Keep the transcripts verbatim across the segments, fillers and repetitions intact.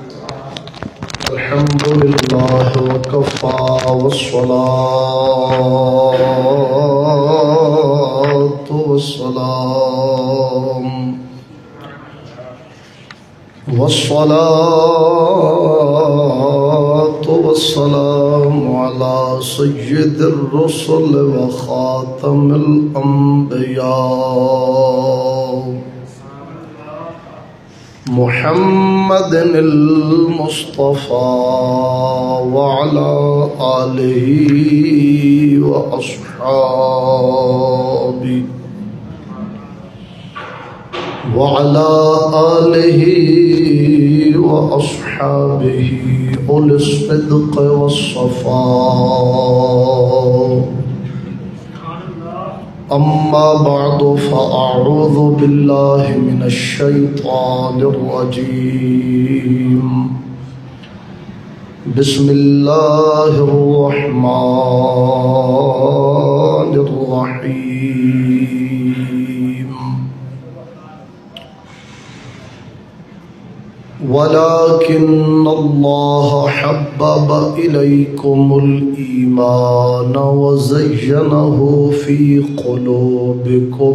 الحمد لله وكفى والصلاة والسلام والصلاة والسلام على سيد الرسل وخاتم الأنبياء محمد المصطفى وعلى آله وأصحابه وعلى آله وأصحابه أولي الصدق والصفاء. أما بعد فأعوذ بالله من الشيطان الرجيم. بسم الله الرحمن الرحيم. ولكن الله حبب إليكم الإيمان وزينه في قلوبكم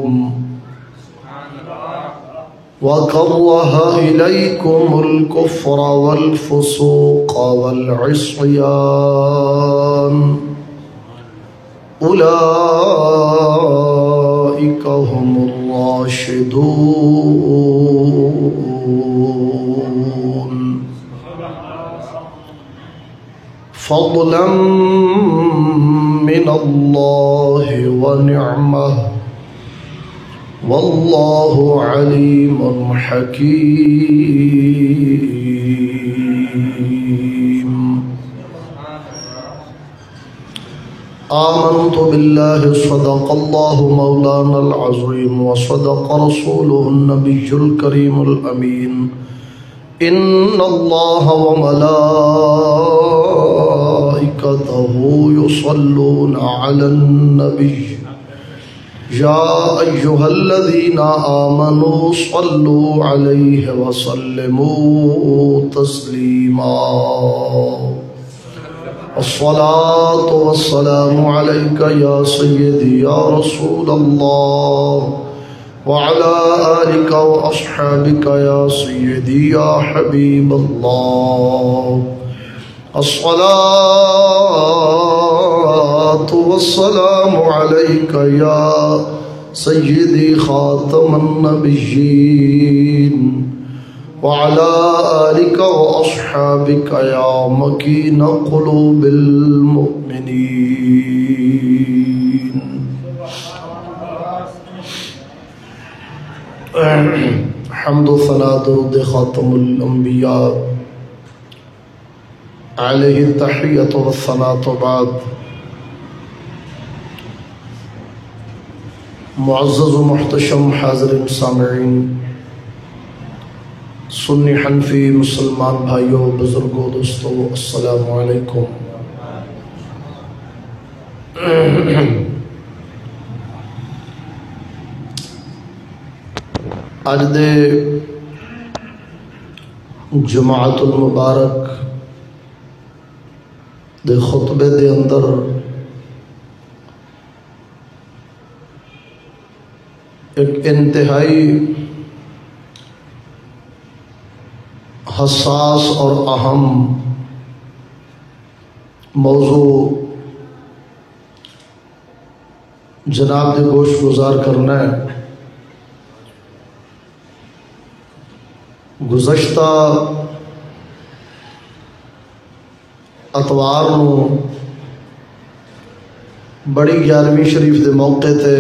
وكره إليكم الكفر والفسوق والعصيان أولئك هم الراشدون فضلا من الله ونعمه والله عليم حكيم. آمنت بالله صدق الله مولانا العظيم وصدق رسوله النبي الكريم الأمين. إن الله وملائكته يصلون على النبي يا أيها الذين آمنوا صلوا عليه وسلموا تسليما. الصلاة والسلام عليك يا سيدي يا رسول الله وعلى آلك وأصحابك يا سيدي يا حبيب الله. الصلاة والسلام عليك يا سيدي خاتم النبيين وعلى آلك وأصحابك يا مكين قلوب المؤمنين. حمد و ثنا درود خاتم الانبیاء علیہ التحیۃ والثناء بعد. معزز و محتشم حاضرین سامعین، سنی حنفی مسلمان بھائیوں، بزرگوں، دوستوں، السلام علیکم. اج دے جماعت المبارک دے خطبے دے اندر ایک انتہائی حساس اور اہم موضوع جناب دے گوش گزار کرنا ہے. گزشتہ اتوار نو بڑی گیارہویں شریف دے موقع تے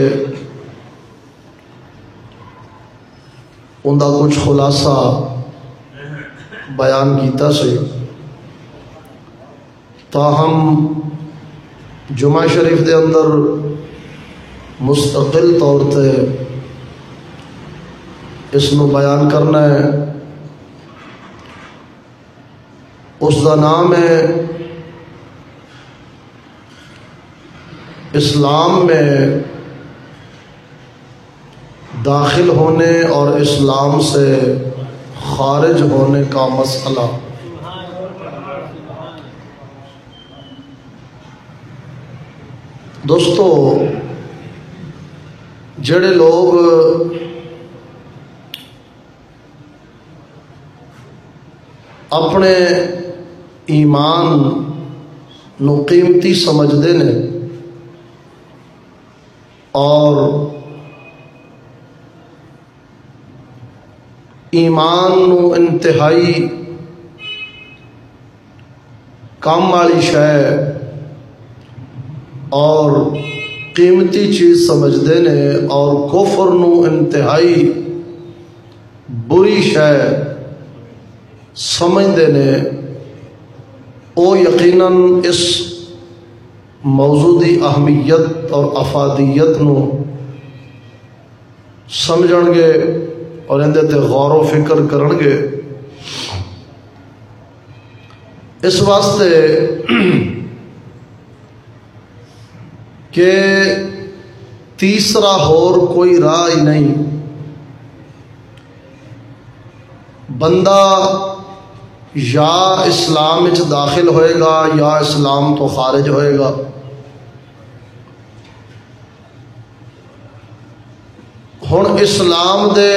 ان دا کچھ خلاصہ بیان کیتا سی. تاہم جمعہ شریف دے اندر مستقل طور تے اس نو بیان کرنا ہے. اس دا نام ہے اسلام میں داخل ہونے اور اسلام سے خارج ہونے کا مسئلہ. دوستو جڑے لوگ اپنے ایمان نو قیمتی سمجھتے ہیں اور ایمان نو انتہائی کام والی شے اور قیمتی چیز سمجھتے ہیں اور کفر نو انتہائی بری شے سمجھتے ہیں، وہ یقیناً اس موضوع دی اہمیت اور افادیت نو سمجھن گے اور اندے تے غور و فکر کرن گے۔ اس واسطے کہ تیسرا ہور کوئی راہ ہی نہیں، بندہ یا اسلام وچ داخل ہوئے گا یا اسلام تو خارج ہوئے گا۔ ہن اسلام دے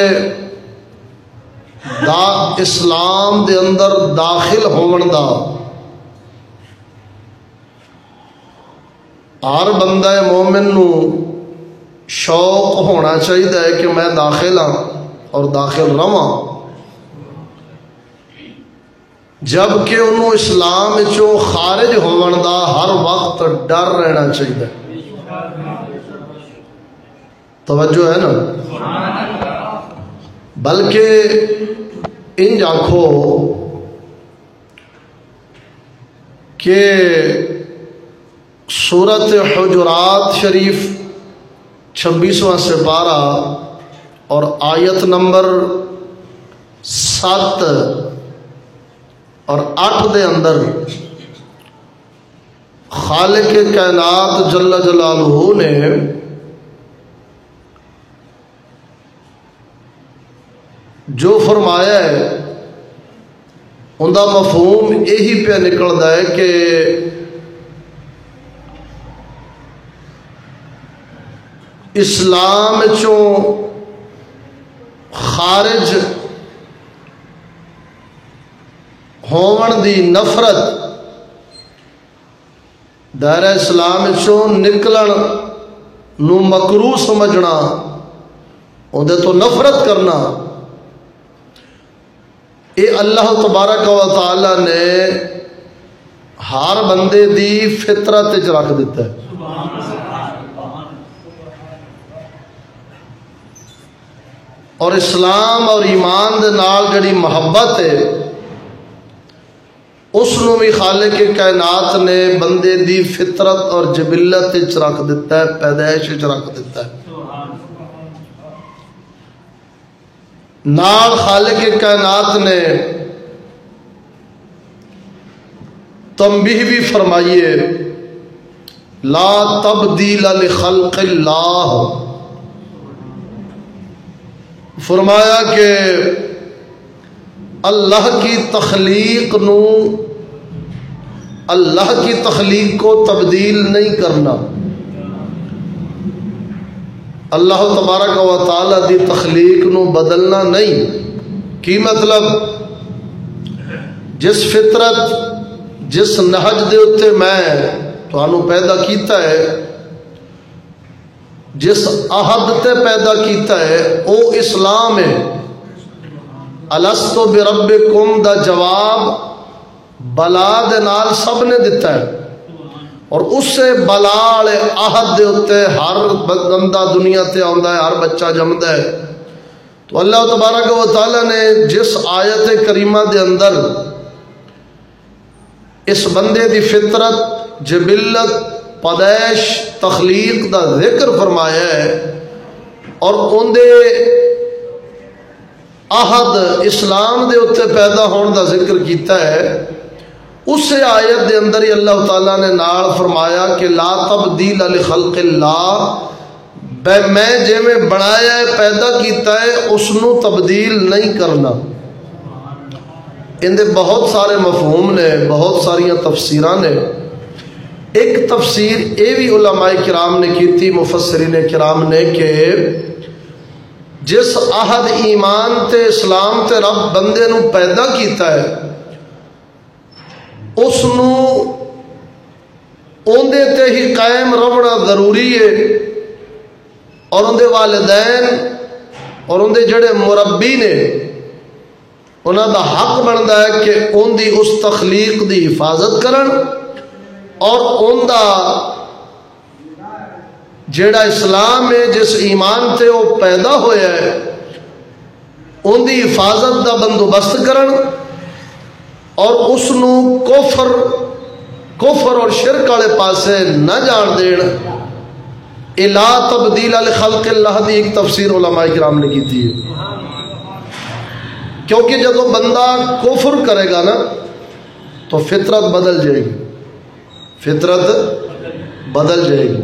دا اسلام دے اندر داخل ہون دا ہر بندہ مومن نو شوق ہونا چاہیے کہ میں داخل ہاں اور داخل رواں، جبکہ انہوں اسلام چوں خارج ہون دا ہر وقت ڈر رہنا چاہیے۔ توجہ ہے نا؟ بلکہ انج آکھو کہ سورۃ حجرات شریف چھبیسواں سپارہ اور آیت نمبر سات اور آٹھ دے اندر خالق کائنات جل جلالہ نے جو فرمایا ہے ان کا مفہوم یہی پہ نکلتا ہے کہ اسلام چوں خارج ہون دی نفرت، دائرہ اسلام چوں نکلن نو مکروہ سمجھنا، اندے تو نفرت کرنا، اے اللہ تبارک و تعالی نے ہر بندے دی فطرت وچ رکھ دیتا ہے۔ اور اسلام اور ایمان دے نال جڑی محبت ہے اس نو بھی خالق کائنات نے بندے دی فطرت اور جبلت وچ رکھ دیتا ہے، پیدائش وچ رکھ دیتا ہے۔ نال خالق کائنات نے تنبیہ بھی فرمائیے، لا تبدیل لخلق اللہ، فرمایا کہ اللہ کی تخلیق نو اللہ کی تخلیق کو تبدیل نہیں کرنا، اللہ تبارک و تعالی دی تخلیق نو بدلنا نہیں۔ کی مطلب؟ جس فطرت جس نہج دے اتے میں تانوں پیدا کیتا ہے، جس عہد تے پیدا کیتا ہے او اسلام ہے۔ الستو بربکم دا جواب بلا دے نال سب نے دیتا ہے، اور اس سے بلا والے عہد دے اتے ہر بندہ دنیا تے آندا ہے، ہر بچہ جمدا ہے۔ تو اللہ تبارک و تعالی نے جس آیت کریمہ دے اندر اس بندے دی فطرت، جبلت، پیدائش، تخلیق دا ذکر فرمایا ہے اور ان دے عہد اسلام دے اتے پیدا ہون دا ذکر کیتا ہے، اس آیت دے اندر ہی اللہ تعالیٰ نے نال فرمایا کہ لا تبدیل لخلق اللہ، بے میں جے میں بنایا ہے، پیدا کیتا ہے، اس نو تبدیل نہیں کرنا۔ ان دے بہت سارے مفہوم نے، بہت ساریاں تفسیراں نے، ایک تفسیر یہ بھی علماء کرام نے کی تھی، مفسرین کرام نے، کہ جس عہد ایمان تے اسلام تے رب بندے نو پیدا کیتا ہے اس نو اوندے تے ہی قائم رہنا ضروری ہے، اور اندے والدین اور اندے جڑے مربی نے انہاں دا حق بنتا ہے کہ ان دی اس تخلیق دی حفاظت کرن، اور ان دا جڑا اسلام ہے جس ایمان تے وہ پیدا ہویا ہے ان دی حفاظت دا بندوبست کرن، اور اس نو کفر کفر اور شرک والے پاسے نہ جان دین۔ الا تبدیل لخلق اللہ دی ایک تفسیر علماء کرام نے کی تھی، کیونکہ جب بندہ کفر کرے گا نا تو فطرت بدل جائے گی، فطرت بدل جائے گی۔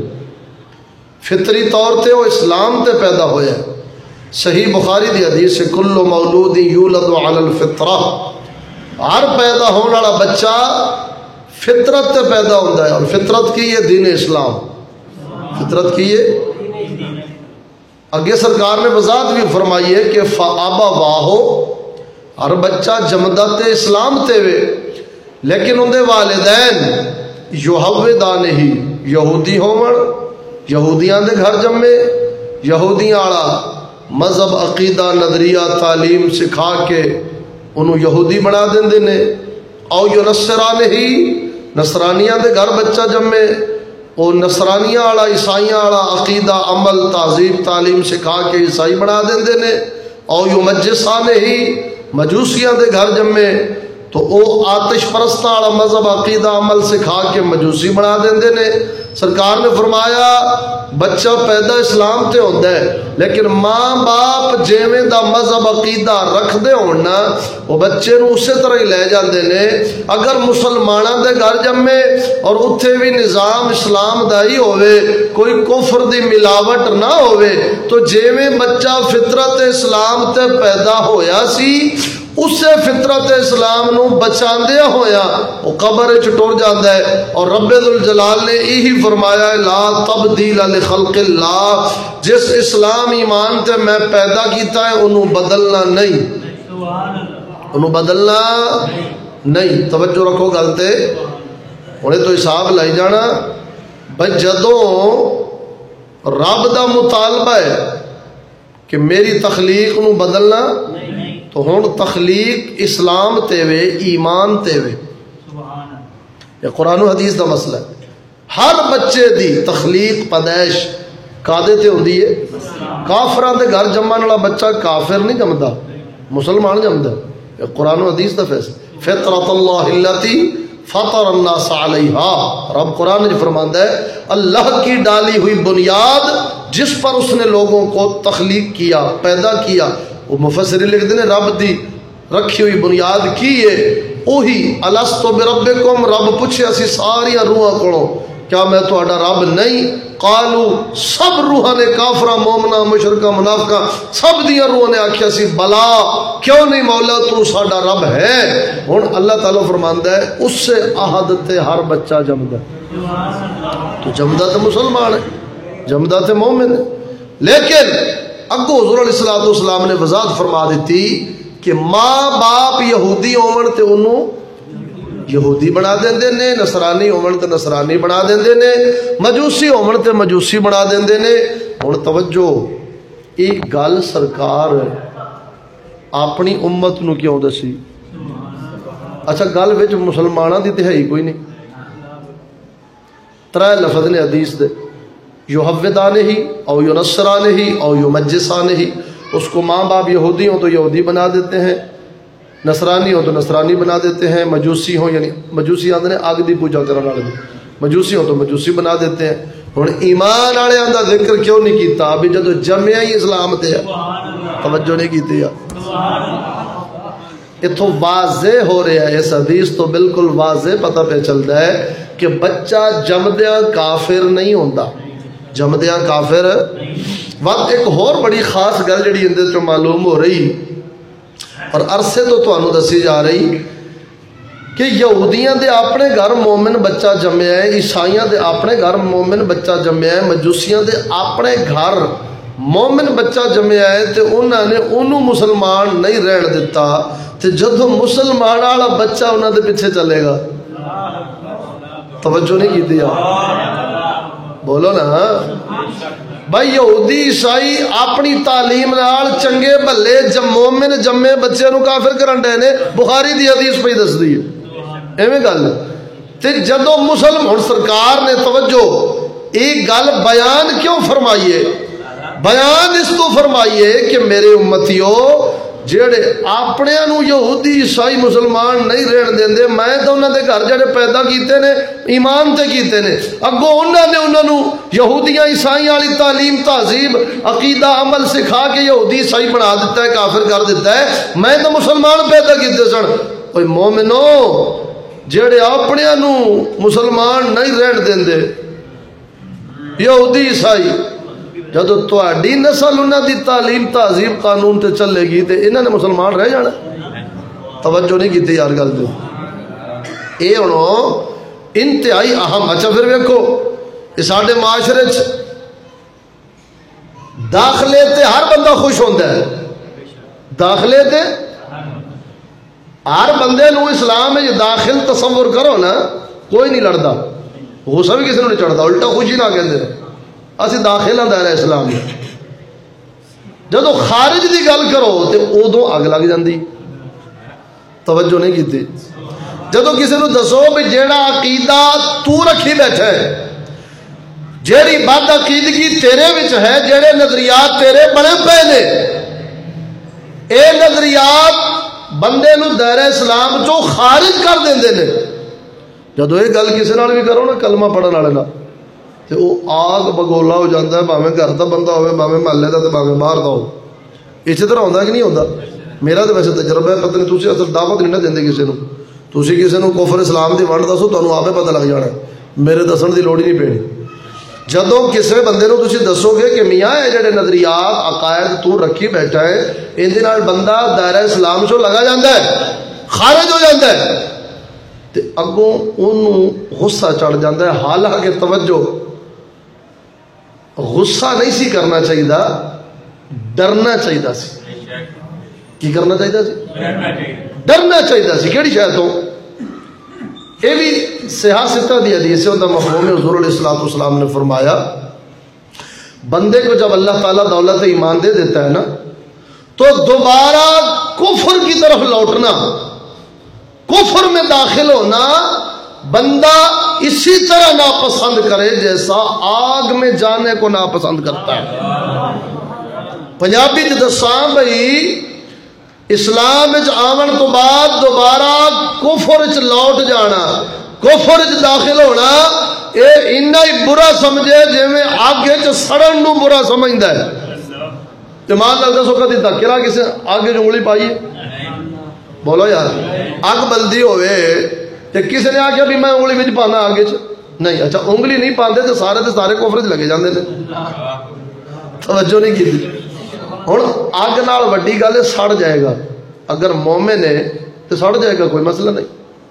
فطری طور تے وہ اسلام تے پیدا ہویا ہے۔ صحیح بخاری دی حدیث ہے، کل مولود یولد علی الفطرہ، ہر پیدا ہونے والا بچہ فطرت تے پیدا ہوتا ہے، اور فطرت کی یہ دین اسلام، فطرت کی یہ اگے سرکار نے وضاحت بھی فرمائی ہے کہ فَأَبَوَاهُ، ہر بچہ جمدہ تے اسلام تے وے، لیکن اندے والدین یہودان ہی یہودی ہون، یہودیاں دے گھر جمے، یہودیاں آڑا مذہب عقیدہ نظریہ تعلیم سکھا کے انہوں یہودی بنا دیں دینے، او یو نصران ہی نصرانیاں دے گھر بچہ جمے، او نصرانیاں آڑا عیسائیاں آڑا عقیدہ عمل تہذیب تعلیم سکھا کے عیسائی بنا دیں دینے، او یو مجسان ہی مجوسیاں دے گھر جمے تو او آتش پرستہ آڑا مذہب عقیدہ عمل سکھا کے مجوسی بنا دیں دینے۔ سرکار نے فرمایا بچہ پیدا اسلام تے ہوتا ہے، لیکن ماں باپ جیویں دا مذہب عقیدہ رکھ دے ہونا وہ بچے نو اسی طرح ہی لے جاندے نے۔ اگر مسلماناں دے گھر جمے اور اتھے بھی نظام اسلام دا ہی ہوئے، کوئی کفر دی ملاوٹ نہ ہوئے، تو جیویں بچہ فطرت اسلام تے پیدا ہویا سی اسے فطرت اسلام نو بچاندیا ہویا وہ قبر چٹور جاندہ ہے۔ اور رب ذوالجلال نے یہی فرمایا ہے لا تبدیل لخلق اللہ، جس اسلام ایمان تے میں پیدا کیتا ہے انہوں بدلنا نہیں، انہوں بدلنا نہیں۔ توجہ رکھو گلتے انہیں تو حساب لائی جانا بھائی، جدوں رب دا مطالبہ ہے کہ میری تخلیق نو بدلنا تو ہون تخلیق اسلام تے وے ایمان تے وے، یہ قرآن و حدیث دا مسئلہ ہے۔ ہر بچے دی تخلیق پیدائش کادے تے ہوندی ہے؟ کافران دے گھر جمعان والا بچہ کافر نہیں جمدا، مسلمان جمدا، یہ قرآن و حدیث دا فیصلہ۔ فطرت اللہ التی فطر الناس علیہا، رب قرآن نے فرماتا ہے اللہ کی ڈالی ہوئی بنیاد جس پر اس نے لوگوں کو تخلیق کیا پیدا کیا، وہ مفسرین لکھتے ہیں رب دی رکھی ہوئی بنیاد کی ہے اوہی الستو بربکم، رب پوچھے اسی ساری روحاں کولوں کیا میں تہاڈا رب نہیں؟ قالو، سب روحاں نے کافرہ مومنہ مشرکہ منافقہ سب دیاں روحاں نے آکھیا سی بلا کیوں نہیں مولا تو ساڈا رب ہے۔ ہن اللہ تعالیٰ فرماندا ہے اس سے عہد تے ہر بچہ جمدا، تو جمدا تے مسلمان ہے، جمدا تے مومن ہے، لیکن اگو حضور علیہ الصلوۃ والسلام نے وضاحت فرما دیتی کہ ماں باپ یہودی ہون تے انہوں یہودی بنا دیندے نے، نصرانی ہون تے نصرانی بنا دیندے نے، مجوسی ہون تے مجوسی بنا دیندے نے۔ ہن توجہ، ایک گل سرکار اپنی امت نو کیوں دسی؟ اچھا گل وچ مسلماناں دی تہائی کوئی نہیں، ترے لفظ نے حدیث دے، یحودان ہی او ینصران ہی او یمجسان ہی، اس کو ماں باپ یہودی ہوں تو یہودی بنا دیتے ہیں، نصرانی ہوں تو نصرانی بنا دیتے ہیں، مجوسی ہوں یعنی مجوسی آندے نے آگ دی پوجا کرنے والے، مجوسی ہوں تو مجوسی بنا دیتے ہیں۔ ہن ایمان والے دا ذکر کیوں نہیں کیتا؟ ابھی جدو جمعہ ہی اسلام تے ہے، توجہ نہیں کیتی ہے، اتھوں واضح ہو رہا ہے، اس حدیث تو بالکل واضح پتہ پہ چلتا ہے کہ بچہ جمدیاں کافر نہیں ہوتا، جمدیاں کافر۔ وقت ایک اور بڑی خاص گل جڑی اندر تو معلوم ہو رہی اور عرصے تو تانوں دسی جا رہی، کہ یہودیاں دے اپنے گھر مومن بچہ جمیا ہے، عیسائیاں دے اپنے گھر مومن بچہ جمیا ہے، مجوسیاں دے اپنے گھر مومن بچہ جمیا ہے، تے انہوں نے انہوں مسلمان نہیں رہن دیتا، تے جدو مسلمان والا بچہ انہوں دے پیچھے چلے گا. توجہ نہیں کی دیا، بولو نا بھائی. یہودی عیسائی اپنی تعلیم نال چنگے بھلے جم مومن جمے بچے نو کافر کرن ڈے نے. بخاری دی حدیث پہ دس دی ہے ایویں گل. تے جدو مسلم ہن سرکار نے توجہ ایک گل بیان کیوں فرمائیے؟ بیان اس تو فرمائیے کہ میرے امتیو جڑے اپنے نو یہودی عیسائی مسلمان نہیں رہن دیندے، میں تو انہاں دے گھر جڑے پیدا کیتے نے ایمان تے کیتے نے، اگوں انہاں نے انہاں نو یہودیاں عیسائیاں والی تعلیم تہذیب عقیدہ عمل سکھا کے یہودی عیسائی بنا دیتا ہے، کافر کر دیتا ہے. میں تو مسلمان پیدا کیتے سن. اوے مومنو جڑے اپنے نو مسلمان نہیں رہن دیندے یہودی عیسائی، جدو تہاڈی نسل انہاں دی تعلیم تہذیب قانون تے چلے گی تے انہاں نے مسلمان رہ جانا. توجہ نہیں کیتی یار گل تے. اے ہن انتہائی اہم. اچھا پھر ویکھو یہ ساڈے معاشرے چ داخلے تے ہر بندہ خوش ہوندا ہے. داخلے تے ہر بندے نو اسلام ہے داخل تصور کرو نا کوئی نہیں لڑدا، غصہ بھی کسی نو نہیں چڑھتا، الٹا خوشی نہ کہندے اسی داخل ہاں دائرہ اسلام میں. جدو خارج دی گل کرو تے ادو اگ لگ جاندی. توجہ نہیں کیتی. جدو کسی نو دسو بھی جیڑا عقیدہ تو رکھی بیٹھا ہے، جیڑی بد عقیدگی تیرے وچ ہے، جیڑے نظریات تیرے بنے پے نے، اے نظریات بندے نو دائرہ اسلام چو خارج کر دیندے نے. جدو یہ گل کسی نال بھی کرو نا کلمہ پڑھن والے نال تے وہ آگ بگولا ہو جاتا ہے، بھاویں گھر دا بندہ ہوئے، بھاویں محلے دا تے بھاویں باہر دا ہو. اسی طرح ہوندا کہ نہیں ہوندا؟ میرا تو ویسے تجربہ ہے، پتہ نہیں تسی اصل دعوت نہیں نہ دیندے کسی نو. تسی کسی نو کفر اسلام دی ونڈ دسو تانوں آپے پتہ لگ جانا، میرے دسن دی لوڑ ہی نہیں پینی. جدوں کسی بندے نو تسی دسو گے کہ میاں اے جڑے نظریات عقائد تو رکھی بیٹھا ہے ان دے نال بندہ دائرہ اسلام چوں لگا جاندا ہے، خارج ہو جاندا ہے، تے اگوں اونوں غصہ چڑھ جاندا ہے. حالانکہ توجہ غصہ نہیں سی کرنا چاہیے، ڈرنا چاہیے سی. کی کرنا چاہیے سی؟ ڈرنا چاہیے سی. کیڑی شاید تو یہ بھی صحاح ستہ دی حدیث ہے، ان کا مفہوم حضور علیہ الصلوۃ والسلام نے فرمایا بندے کو جب اللہ تعالیٰ دولت ایمان دے دیتا ہے نا تو دوبارہ کفر کی طرف لوٹنا، کفر میں داخل ہونا بندہ اسی طرح ناپسند کرے جیسا آگ میں جانے کو ناپسند کرتا ہے. پنجابی چ دساں بھائی اسلام آمن تو بعد دوبارہ کفر چ لوٹ جانا، کفر چ داخل ہونا، یہ اتنا ہی برا سمجھے جی میں آگ چ سڑن نو برا سمجھتا ہے. مان لگتا سو کدی دکرا کسی آگ چ انگلی پائی ہے؟ بولو یار اگ بلدی ہوئے تے کسی نے آخیا بھی میں انگلی میں پانا آگے چ نہیں. اچھا انگلی نہیں پاندے تو سارے تے سارے کفر چ لگے جاندے نے. توجہ نہیں کی. ہن اگ نال وڈی گل ہے سڑ جائے گا، اگر مومن ہے تو سڑ جائے گا، کوئی مسئلہ نہیں.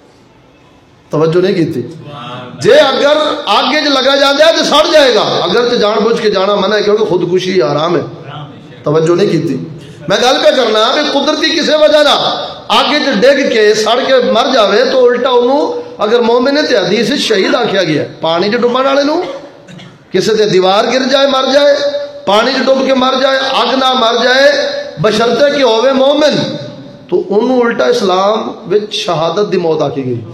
توجہ نہیں کی. جے اگر آگے چ لگا جاتا ہے تو سڑ جائے گا، اگر تو جان بوجھ کے جانا منع ہے کیونکہ خودکشی آرام ہے. توجہ نہیں کی. میں گل پہ کرنا بھی قدرتی کسی وجہ نہ آگے چ ڈگ کے سڑ کے مر جاوے تو الٹا انہوں اگر مومن تے حدیث شہید آکھیا گیا ہے. پانی چ ڈبن والے نو کسی تے دیوار گر جائے مر جائے، پانی چ ڈب کے مر جائے، اگ نہ مر جائے، بشرطے کہ ہوئے مومن، تو انہوں الٹا اسلام وچ شہادت دی موت آکھی گئی،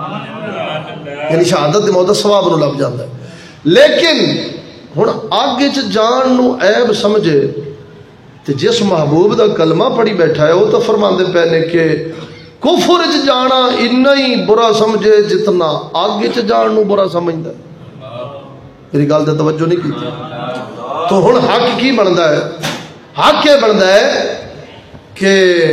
یعنی شہادت دی موت دا ثواب نو لب جاتا ہے. لیکن ہن آگے چ جان نو عیب سمجھے تے جس محبوب دا کلمہ پڑھی بیٹھا ہے وہ تو فرماندے پے نے کہ کفر چ جانا اتنا ہی برا سمجھے جتنا آگے چ جان نو برا سمجھدا ہے. میری گل تے توجہ نہیں کی. تو ہن حق کی بندا ہے؟ حق یہ بندا ہے کہ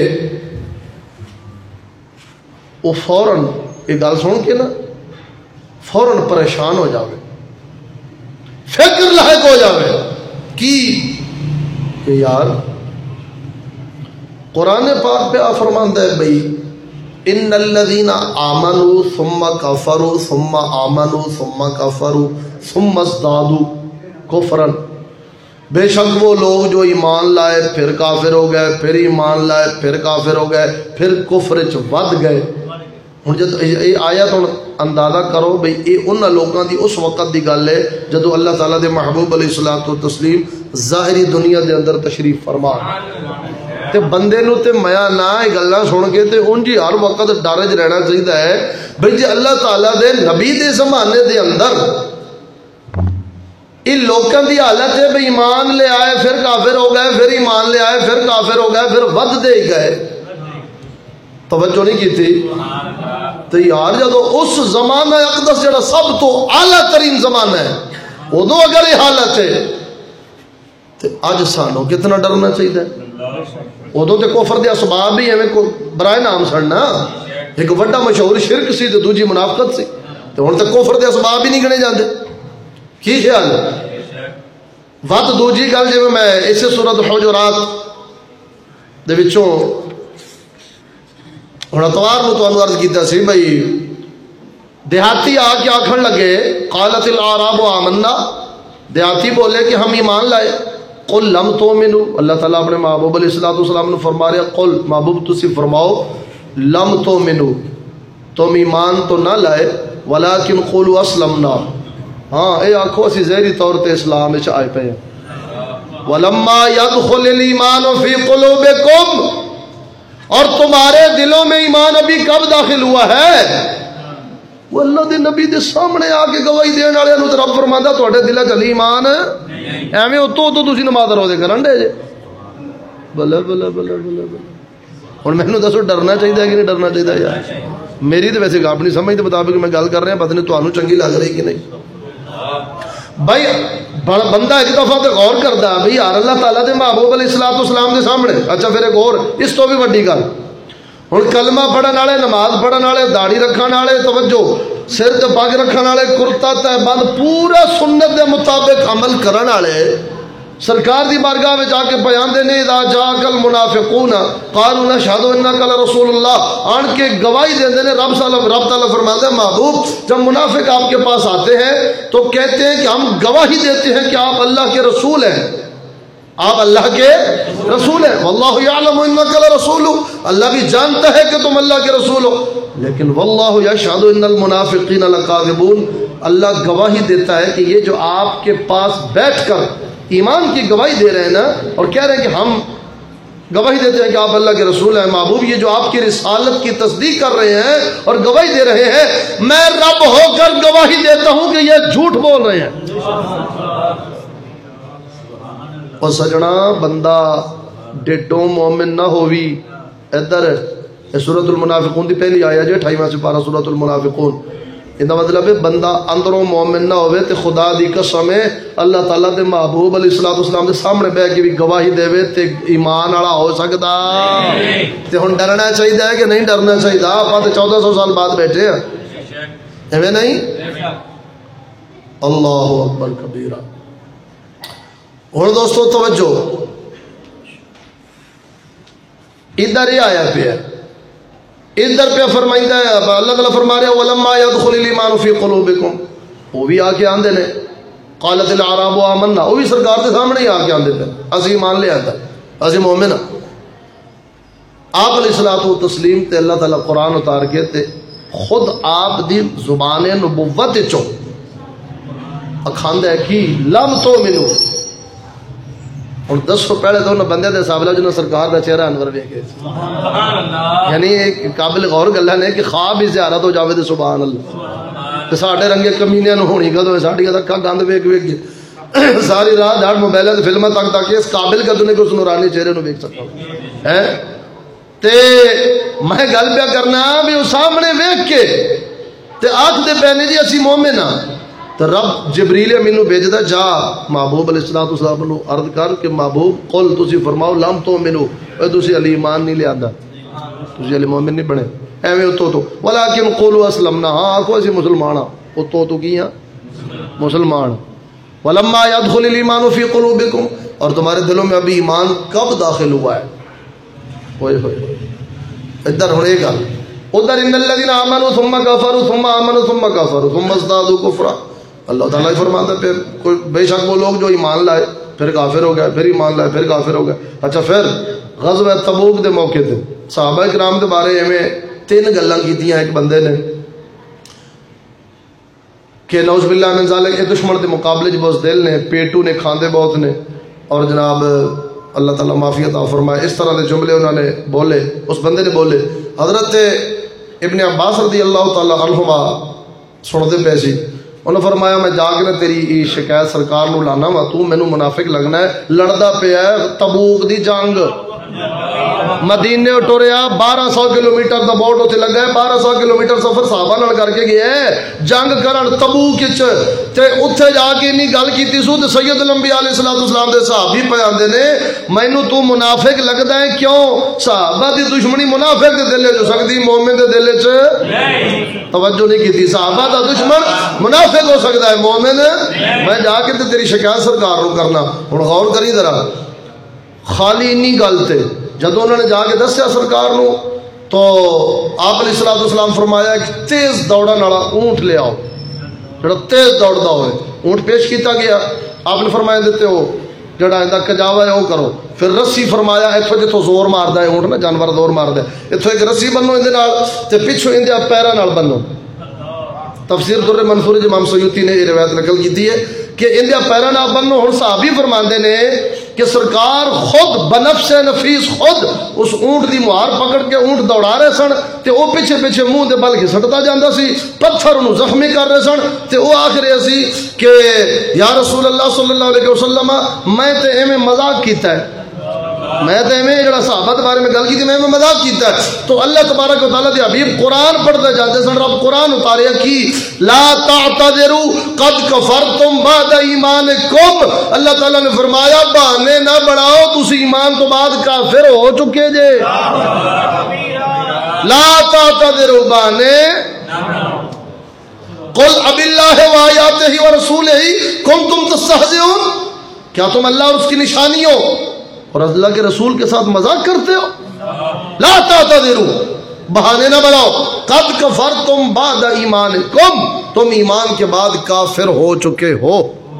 وہ فوراً یہ گل سن کے نا فوراً پریشان ہو جاوے، فکر لاحق ہو جاوے کی کہ یار قرآن پاک پہ آ فرماندا ہے بھئی ان الذین آمنوا ثم کفروا ثم آمنوا ثم کفروا ثم ازدادوا کفرا، بے شک وہ لوگ جو ایمان لائے پھر کافر ہو گئے، پھر ایمان لائے پھر کافر ہو گئے، پھر کفر چ ود گئے۔ ہوں جب یہ آیت ہوں اندازہ کرو بھئی یہ ان لوگوں دی اس وقت دی گل ہے جدو اللہ تعالیٰ دے محبوب علیہ الصلوۃ والتسلیم ظاہری دنیا دے اندر تشریف فرما تے بندے نو تے میاں نہ یہ گلاں سن کے تے ان جی ہر وقت ڈر وچ رہنا چاہیے ہے بھئی جی اللہ تعالیٰ دے نبی دے زمانے دے اندر ان لوگوں دی حالت ہے بھئی ایمان لے آئے پھر کافر ہو گئے، پھر ایمان لے آئے پھر کافر ہو گئے، پھر ود دے گئے۔ توجہ نہیں کی تھی تو یار جدو اس زمانہ اقدس جڑا سب تو اعلیٰ ترین زمانہ ہے ادو اگر یہ حالت ہے تو اج سانو کتنا ڈرنا چاہیے؟ ادو تو کفر دے اسباب بھی ایویں برائے نام سڑنا، ایک وڈا مشہور شرک سی تو دوجی منافقت سی، تو ہن تک کفر دے اسباب ہی نہیں گنے جاندے۔ کی خیال ہے؟ وت دوجی گل جی میں اسے سورۃ حجرات دے وچوں ہوں اتوار کو تمہیں عرض کیتا سی بھائی دیہاتی آ کے آکھن لگے قالت الاعراب آمنا، دیہاتی بولے کہ ہم ایمان لائے، قل لم تؤمنوا، اللہ تعالیٰ اپنے محبوب علیہ الصلوۃ والسلام نے فرما رہا قل محبوب تسی فرماؤ لم تؤمنوا، تم ایمان تو نہ لائے، ولکن قولوا اسلمنا، ہاں اے آکھو اسی ظاہری طور تے اسلام وچ آئے پے ہیں۔ ولما يدخل الايمان في قلوبكم، اور تمہارے دلوں میں ایمان ابھی کب داخل ہوا ہے؟ وہ اللہ دے نبی دے سامنے آ کے گواہی دین والے نو رب فرماندا تواڈے دل وچ ایمان ایویں اتو اتو تسی نماز روزے کرن دے جے، بلے بلے بلے بلے بلے۔ ہن مینوں دسو ڈرنا چاہیے کہ نہیں ڈرنا چاہیے یار؟ میری تو ویسے اپنی سمجھ دے مطابق میں گل کر رہا پتہ نہیں تانوں چنگی لگ رہی کہ نہیں۔ بھائی بندہ ایک دفعہ تے غور کردا بھئی یار اللہ تعالیٰ دے محبوب علیہ الصلوۃ والسلام دے سامنے، اچھا پھر ایک اور اس تو بھی بڑی گل، ہن کلمہ پڑھن والے، نماز پڑھن والے، داڑھی رکھن والے، توجہ سر تے پگ رکھن والے، کرتا تے بند پورا سنت دے مطابق عمل کرن والے سرکار دی بارگاہ میں جا کے بیان دینے اذا جاءک المنافقون قالوا نشهد انک لرسول اللہ، آن کے گواہی دیندے نے رب صلی رب تعالیٰ فرماتا ہے محبوب جب منافق آپ کے پاس آتے ہیں تو کہتے ہیں کہ ہم گواہی دیتے ہیں کہ آپ اللہ کے رسول ہیں، آپ اللہ کے رسول ہیں، واللہ یعلم انک لرسول، اللہ بھی جانتا ہے کہ تم اللہ کے رسول ہو، لیکن واللہ یشہد ان المنافقین لکاذبون، اللہ گواہی دیتا ہے کہ یہ جو آپ کے پاس بیٹھ کر ایمان کی گواہی دے رہے ہیں نا اور کہہ رہے ہیں کہ ہم گواہی دیتے ہیں کہ آپ اللہ کے رسول ہیں، محبوب یہ جو آپ کی رسالت کی تصدیق کر رہے ہیں اور گواہی دے رہے ہیں، میں رب ہو کر گواہی دیتا ہوں کہ یہ جھوٹ بول رہے ہیں۔ اور سجنا بندہ ڈیٹوں مومن نہ ہووی، ادھر سورۃ المنافقون دی پہلی آیا جو اٹھائیواں سپارہ سورۃ المنافقون، ان کا مطلب ہے بندہ اندروں مومن نہ ہوئے تے خدا دی قسم ہے اللہ تعالیٰ دے محبوب علیہ الصلوۃ والسلام دے سامنے بیٹھ کے بھی گواہی دے تے ایمان والا ہو سکتا تے ہن ڈرنا چاہیے کہ نہیں ڈرنا چاہیے؟ آپ تے چودہ سو سال بعد بیٹھے ہیں ایویں نہیں؟ اللہ اکبر کبیرہ۔ ہن دوستو توجہ، ادھر ہی آیا پہ ادھر پہ فرمائندہ ہے اللہ تعالیٰ فرما رہے وَلَمَّا يَدْخُلِ الْإِيمَانُ فِي قُلُوبِكُمْ، وہ بھی آ کے آندے نے قالت الْأَعْرَابُ آمَنَّا، وہ بھی سرکار کے سامنے ہی آ کے آندے تھے اسی ایمان لے آتا اسی مومن۔ آپ علیہ الصلوۃ والتسلیم تے اللہ تعالیٰ قرآن اتار کے تے خود آپ دی زبان نبوت چو اکھاندہ ہے کہ لم تؤمنوا، اور دس سو پہلے تو انہوں بندے دے صاحب جنہوں سرکار دا چہرہ انور ویکھے، یعنی ایک قابل غور گلا نے کہ خواب ہی زیارت ہو جاوے تے سبحان اللہ، تے ساڈے رنگے کمینیاں نو ہونی کدوں ساڈیاں اکھاں گند ویکھ ویکھ کے ساری رات دھاڑ موبائلاں تے فلماں تک تک اس قابل کدوں نے کہ اس نورانی چہرے نو ویکھ سکتا ہے تے میں گل پیا کرنا بھی وہ سامنے ویکھ کے تے آکھ دے پے نے جی اسی مومن ہاں، تو رب جبریل امینو بھیجدا جا محبوب علیہ الصلوۃ والسلام نو عرض کر کہ محبوب قل تسی فرماؤ لم تؤمنوا، اے تسی علی ایمان نہیں لیا تسی علی مومن نہیں بنے ایویں اتو تو ولکن قولوا اسلمنا، ہاں آکھو اسی مسلمان ہاں، اتو تو کی ہاں مسلمان۔ ولما يدخل الايمان في قلوبكم، اور تمہارے دلوں میں ابھی ایمان کب داخل ہوا ہے؟ ہوئے ہوئے ادھر ہن یہ گل ادھر ان الذین آمنوا ثم کفروا ثم آمنوا ثم کفروا ثم ازدادوا کفرا. اللہ تعالیٰ فرماتا ہے پھر کوئی بے شک وہ لوگ جو ایمان لائے پھر کافر ہو گئے، پھر ایمان لائے پھر کافر ہو گئے. اچھا پھر غزوہ تبوک دے موقع تے صحابہ کرام دے بارے میں تین گلاں کیتیاں ایک بندے نے کہ نعوذ باللہ من ذالک اے دشمن دے مقابلے چ بہت دل نے، پیٹو نے، کھاندے بہت نے، اور جناب اللہ تعالیٰ معافی عطا فرمائے اس طرح دے جملے انہوں نے بولے. اس بندے نے بولے. حضرت ابن عباس رضی اللہ تعالیٰ عنہما سن دے پے سی. انہوں نے فرمایا میں جا کے تیری شکایت سرکار نو لانا وا، تو مینوں منافق لگنا ہے، لڑدا پیا ہے تبوک دی جنگ، مدینے ٹریا بارہ سو کلو میٹر دا بورڈ اتنے لگا ہے، بارہ سو کلو میٹر سفر صحابہ نال کر کے گیا ہے جنگ کرن تبوک وچ، تے اتھے جا کے انی گل کیتی سو تے سید الانبیاء علیہ الصلوۃ والسلام دے صحابی پے آندے نے مینوں تو منافق لگدا ہے کیوں؟ صحابہ دی دشمنی منافق دے دل وچ ہو سکدی، مومن دے دل وچ نہیں. توجہ نہیں کیتی. صحابہ دا دشمن منافق ہو سکدا ہے، مومن میں جا کے تے تیری شکایت سرکار نو کرنا. ہن غور کری ذرا، خالی انی گل تے جدو انہوں نے جا کے دسیا سرکار نو تو آپ علیہ الصلوۃ والسلام فرمایا کہ تیز دوڑن والا اونٹ لے آؤ، جڑا تیز دوڑدا ہوئے. اونٹ پیش کیتا گیا. آپ نے فرمایا دیتے ہو جڑا ایندا کجاوا ہے وہ کرو. پھر رسی فرمایا اتھوں جتھوں زور ماردا ہے اونٹ نا، جانور زور ماردا ہے، اتھوں ایک رسی بنو اندے نال تے پچھوں اندے پیراں نال بنو. تفسیر در منصور امام سیوطی نے یہ روایت نقل کی ہے کہ اندے پیراں نال بنو. ہن صحابی فرماندے نے کہ سرکار خود بنفس نفیس خود اس اونٹ دی مہار پکڑ کے اونٹ دوڑا رہے سن تے او پیچھے پیچھے منہ دے بل گھسٹدا جاندا سی، پتھر انہوں زخمی کر رہے سن تے او آکھ رہے سی کہ یا رسول اللہ صلی اللہ علیہ وسلم میں تے ایویں مذاق کیتا ہے، میں تے ایویں جڑا صحابہ دے بارے میں گل کیتی میں ایویں مذاق کیتا ہے. تو اللہ تبارک و تعالیٰ دے حبیب قرآن پڑھتے جاتے سن. رب قرآن اتاریا کی لا تعتذروا قد کفرتم بعد ایمانکم. اللہ تعالیٰ نے فرمایا بہانے نہ بڑھاؤ، تسی ایمان تو بعد کافر ہو چکے جے. لا تعتذروا بہانے قل اب اللہ و آیاتہ و رسولہ کنتم تستہزئون. کیا تم اللہ اور اس کی نشانیوں اور اللہ کے رسول کے ساتھ مذاق کرتے ہو؟ لا تعتذروا بہانے نہ بناؤ، قد کفرتم بعد ایمانکم تم ایمان کے بعد کافر ہو چکے ہو.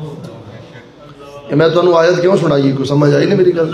میں تمہیں آیت کیوں سنائی؟ کوئی سمجھ آئی نہیں میری گل؟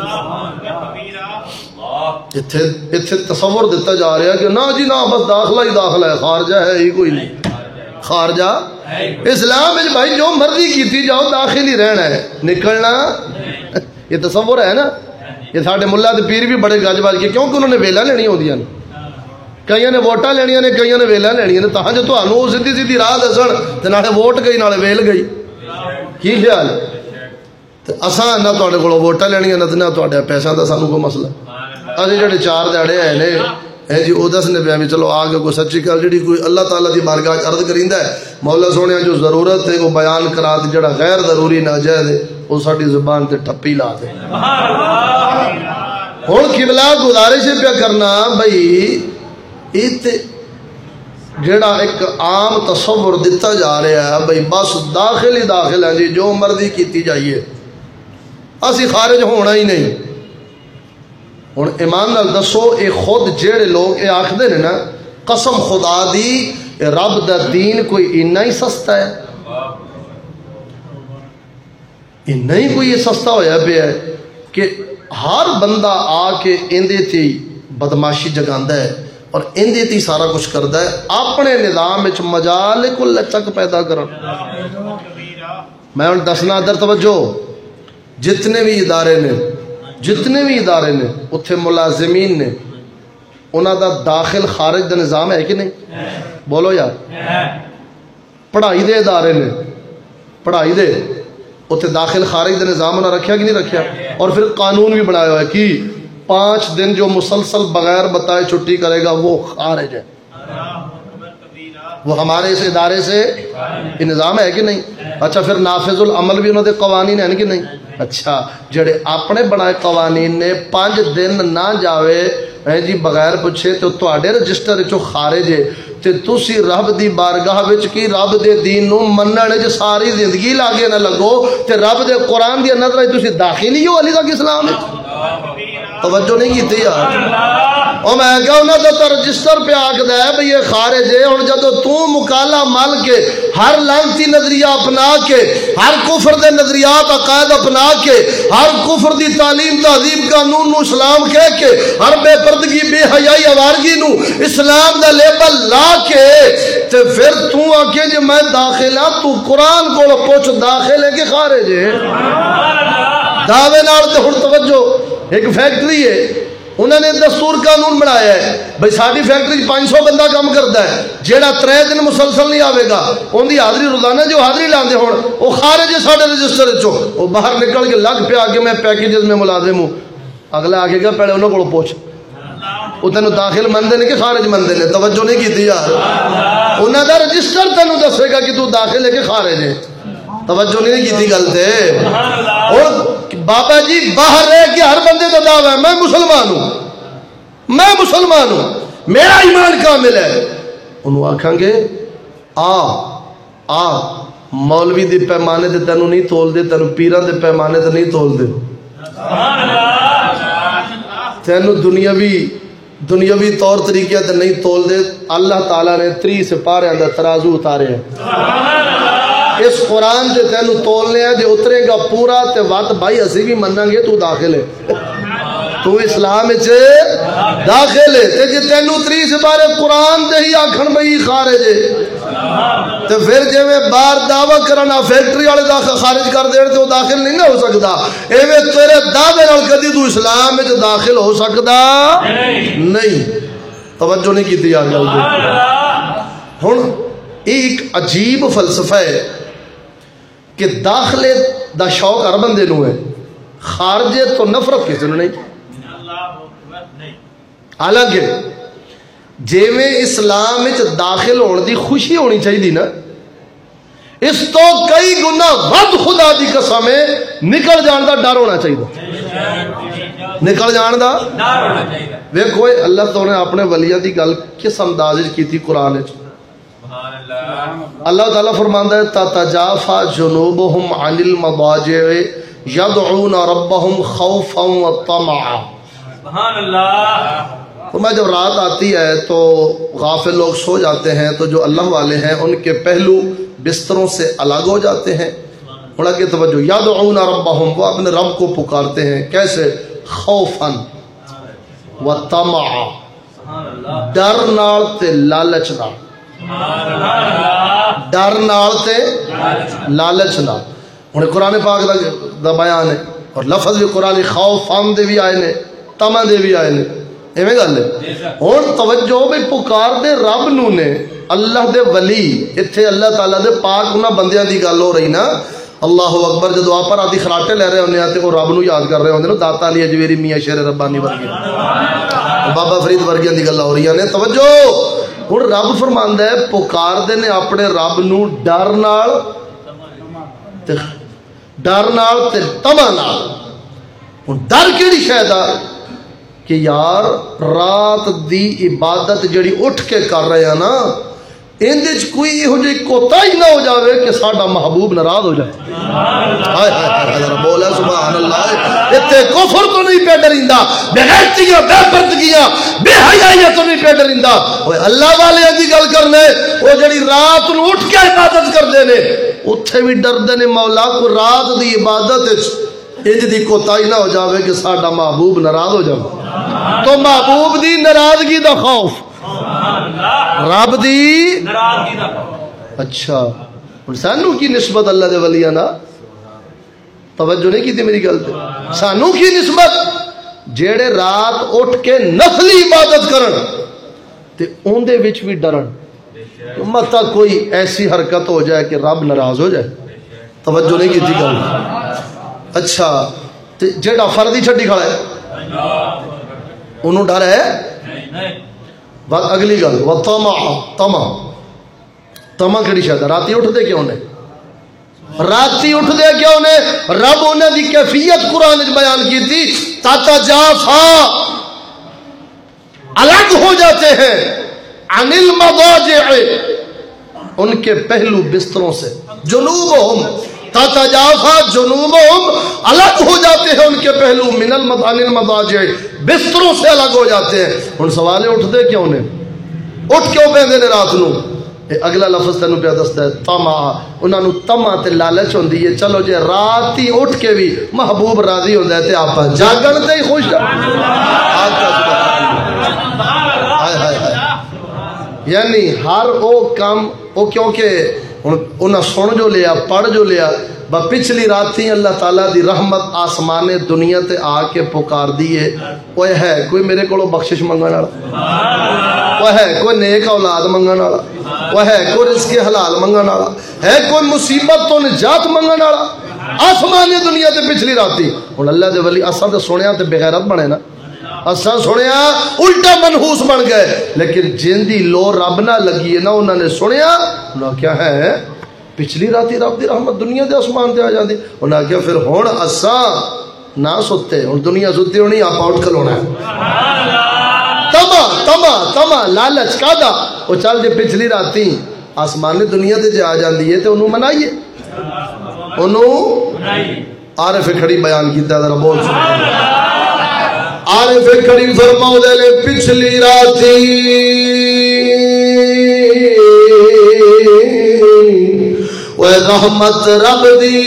اتھے اتھے تصور دیتا جا رہا ہے کہ نہ جی نہ بس داخلہ ہی داخلہ ہے، خارجہ ہے ہی کوئی نہیں. خارجہ اسلام میں بھائی جو مرضی کیتی جاؤ داخل ہی رہنا ہے، نکلنا یہ تصور ہے نا. یہ ساڈے ملا تے پیر بھی بڑے گج بج کے کیونکہ انہوں نے ویلا لینی ہوندیاں نے، کئیاں نے ووٹاں لینیاں نے، کئیاں نے ویلا لینیاں نے، تاں جو تانوں سیدھی سیدھی راہ دسن تے نالے ووٹ گئی نالے ویل گئی. کی خیال تے اساں نہ تواڈے کولوں ووٹاں لینیاں نہ تواڈے پیسہ دا سانوں کوئی مسئلہ. اسی جڑے چار دیہڑے آئے نے ہے جی وہ دسنے پیا بھی چلو آگے کوئی سچی گل جڑی کوئی اللہ تعالیٰ دی بارگاہ عرض کریندا ہے مولا سونے جو ضرورت ہے وہ بیان کرا تے جڑا غیر ضروری ناجائز ہے وہ ساڈی زبان تے ٹھپی لا دے. ہن قبلہ گزارش پیا کرنا بھئی ایت جڑا ایک عام تصور دیتا جا رہا ہے بھئی بس داخل ہی داخل ہے جی جو مرضی کیتی جائیے اسی خارج ہونا ہی نہیں. ہن ایمان نال دسو اے خود جڑے لوگ اے آکھدے نے نا قسم خدا دی رب دا دین کوئی اتنا ہی سستا ہے؟ اتنا ہی کوئی یہ سستا ہویا پیا ہے کہ ہر بندہ آ کے اندے تے بدماشی جگاندا ہے اور اندے تے سارا کچھ کردا ہے اپنے نظام وچ مجال کو لچک پیدا کرن. میں ہن دسنا در توجہ، جتنے بھی ادارے نے جتنے بھی ادارے نے اتھے ملازمین نے انہاں دا داخل خارج دا نظام ہے کہ نہیں؟ بولو یار. پڑھائی دے ادارے نے پڑھائی دے اتھے داخل خارج دا نظام انہاں رکھیا کہ نہیں رکھیا؟ اور پھر قانون بھی بنایا ہوا ہے کہ پانچ دن جو مسلسل بغیر بتائے چھٹی کرے گا وہ خارج ہے. وہ ہمارے اس ادارے سے یہ نظام ہے کہ نہیں؟ اچھا پھر نافذ العمل بھی انہوں نے قوانین ہیں کہ نہیں؟ اچھا جڑے اپنے بنائے قوانین نے پانچ دن نہ جاوے جی بغیر پوچھے تو تواڈے رجسٹر چو خارج ہے تے تسی رب دی بارگاہ وچ کی رب دے دین نو منن وچ ساری زندگی لاگے نہ لگو تے رب دے قرآن دی نظر وچ تسی داخل ہی ہو علی تک اسلام وچ. توجہ نہیں کیتی یار. اور میں کہا انہوں نے تو رجسٹر پہ آکد ہے بھئی یہ خارج ہے. اور جدو تو مکالا مل کے ہر لانتی نظریہ اپنا کے ہر کفر دے نظریات عقائد اپنا کے ہر کفر دی تعلیم تہذیب قانون نو اسلام کہہ کے ہر بے پردگی بے حیائی آوارگی نو اسلام دا لیبل لا کے تے پھر تو آکے جو میں داخل ہاں تو قرآن کو پوچھ داخل ہے کہ خارج ہے. دعوے نال تے ہن توجہ ایک فیکٹری ہے انہوں نے دستور قانون بنایا ہے بھئی ساری فیکٹری پانچ سو بندہ کام کرتا ہے جیڑا ترے دن مسلسل نہیں آوے گا ان دی حاضری روزانہ جو حاضری لاندے ہون وہ خارج ہے ساڑھے رجسٹر چو وہ باہر نکل کے لگ پہ آگے میں پیکیجز میں ملازم ہوں اگلا آگے گا پہلے انہوں کو پوچھ وہ تینوں داخل مندے نے کہ خارج مندے نے توجہ نہیں کی تھی یار انہوں دا رجسٹر تینوں دسے گا کہ تو داخل ہے کہ خارج ہے توجہ نہیں کی تھی گلتے. اور بابا جی باہر رہ کے ہر بندے کا دعویٰ ہے میں مسلمان ہوں میں مسلمان ہوں میرا ایمان کامل ہے انہوں آکھیں گے آ آ مولوی دے پیمانے دے تینوں نہیں تول دے تینوں پیران دے پیمانے دے نہیں تول دے تینوں دنیاوی دنیاوی طور طریقے دے نہیں تول دے. اللہ تعالیٰ نے تری سے پارے اندر ترازو اتارے ہیں اس قرآن دے تینو تولنے ہیں جو اترے گا پورا تے وقت بھائی اسی بھی مننگ گے تو داخل ہے تو اسلام چھے داخل ہے تے جی تینو تری سے بارے قرآن دے ہی آکھن بھئی خارج ہے تے پھر جے میں بار دعویٰ کرنا فیکٹری والے داخل خارج کر دے تو داخل نہیں ہو سکتا ایویں تیرے دعوے نال کدی تو اسلام میں جو داخل ہو سکتا نہیں. توجہ نہیں کی تھی یار گل ہن ایک عجیب فلسفہ ہے کہ داخلے دا شوق ہر بندے نو ہے خارجے تو نفرت کسی نو نہیں. حالانکہ جے میں اسلام میں داخل ہونے دی خوشی ہونی چاہیے نا اس تو کئی گنا ود خدا دی قسم ہے نکل جان دا ڈر ہونا چاہیے نکل جان دا ویکھو اللہ تو نے اپنے ولیاں دی گل کس انداز کی تھی قرآن وچ. اللہ تعالیٰ فرماندا ہے تتجافا جنوبہم عن المضاجع یدعون ربہم خوفا وطمعا. سبحان اللہ. تو میں جب رات آتی ہے تو غافل لوگ سو جاتے ہیں تو جو اللہ والے ہیں ان کے پہلو بستروں سے الگ ہو جاتے ہیں. بڑا کہ توجہ یدعون ربہم وہ اپنے رب کو پکارتے ہیں کیسے خوفا وطمعا ڈر نال تے لالچ نال ڈر نال تے لالچ نال. ہن قرآن پاک دا بیان ہے اور لفظ بھی قرآن خوف فام دے بھی آئے نے تما دے بھی آئے نے ایویں گل ہے. ہن توجہ بھی پکار دے رب نو نے اللہ دے ولی ایتھے اللہ تعالیٰ دے پاک انہاں بندیاں دی گل ہو رہی نا اللہ اکبر جدو آپ پر آدھی خراٹے لے رہے ہونے تے وہ رب نو یاد کر رہے ہوندے نا داتا علی اجویری میاں شیر ربانی ورگے بابا فرید ورگیاں دی گلاں ہو رہی نے. توجہ ہن رب فرماندا ہے پکار دے نے اپنے رب نو ڈر نال تے ڈر نال تے تما نال. ہن ڈر کیڑی شے دا کہ یار رات دی عبادت جڑی اٹھ کے کر رہے ہیں نا اندے وچ کوئی یہو جہی کوتاہی نہ ہو جاوے کہ ساڈا محبوب ناراض ہو جائے. ہائے ہائے ذرا بولا سبحان اللہ. ایتھے کفر تو نہیں پہ ڈریندا بے غیرتیاں بے پردگیاں بے حیائیاں تو نہیں پہ ڈریندا. اوے اللہ والے دی گل کرنے او جڑی رات نو اٹھ کے عبادت کردے نے اوتھے بھی ڈردے نے مولا کو رات دی عبادت وچ انج دی کوتاہی نہ ہو جاوے کہ ساڈا محبوب ناراض ہو جائے. تو محبوب دی ناراضگی دا خوف رب دی ناراضگی دا خوف. اچھا ہن سانو کی نسبت اللہ دے ولیاں نا توجہ نہیں کی میری گل تے سانو کی نسبت جیڑے رات اٹھ کے نفلی عبادت کرن تے اون دے وچ بھی ڈرن متا کوئی ایسی حرکت ہو جائے کہ رب ناراض ہو جائے. توجہ نہیں کی تھی گل. اچھا تے جیڑا فرضی چھڈی کھڑا ہے انہوں ڈر ہے. اگلی گل وطمع تما تما کیڑی شے دا راتی اٹھ دے کیوں نے راتی اٹھ دے کیوں نے رب انہاں دی کیفیت قرآن وچ بیان کی تھی تتجافا الگ ہو جاتے ہیں عن المضاجع ان کے پہلو بستروں سے جنوبہم تتجافا جنوبہم الگ ہو جاتے ہیں ان کے پہلو من المضاجع بستروں سے الگ ہو جاتے ہیں. ہن سوال ہے اٹھتے کیوں نے؟ اٹھ کیوں پیندے نے رات نو؟ اگلا لفظ تینوں پیا دستا ہے تما. انہاں نو تما تے لالچ ہوندی ہے چلو جے رات ہی اٹھ کے بھی محبوب راضی ہوندا ہے تے آپ جاگن تے ہی خوش ہیں. یعنی ہر او کام او کیونکہ ہن انہاں سن جو لیا پڑھ جو لیا با پچھلی رات ہی اللہ تعالیٰ دی رحمت آسمان دنیا تے آ کے پکار دیے. اوے ہے کوئی میرے کو بخشش منگن والا؟ وہ ہے کوئی نیک اولاد منگن والا؟ وہ ہے کوئی رزق حلال منگن والا؟ ہے کوئی مصیبت تو نجات منگن والا؟ آسمان دنیا تے پچھلی راتی ہن اللہ دے ولی اساں تے سنیا تے بے غیرت بنے نا. اساں سنیا الٹا منحوس بن گئے. لیکن جن دی لو رب نہ لگی ہے نا انہوں نے سنیا انہاں کیا ہے پچھلی راتی رب دی رحمت دنیا دے آسمان تے آ جاندی. انہاں کیا پھر ہن اساں نہ ستے ہن دنیا ستی ہونی آپ اٹھ کھلونا ہے. تما تما تما لالچ کادا او چل جے پچھلی راتی آسمان دنیا تے جے آ جاندی ہے تے انہوں منائیے انہوں عارف کھڑی بیان کیتا ذرا بول سبحان اللہ. عارف کھڑی فرماؤ دے لے پچھلی راتی وہ رحمت رب دی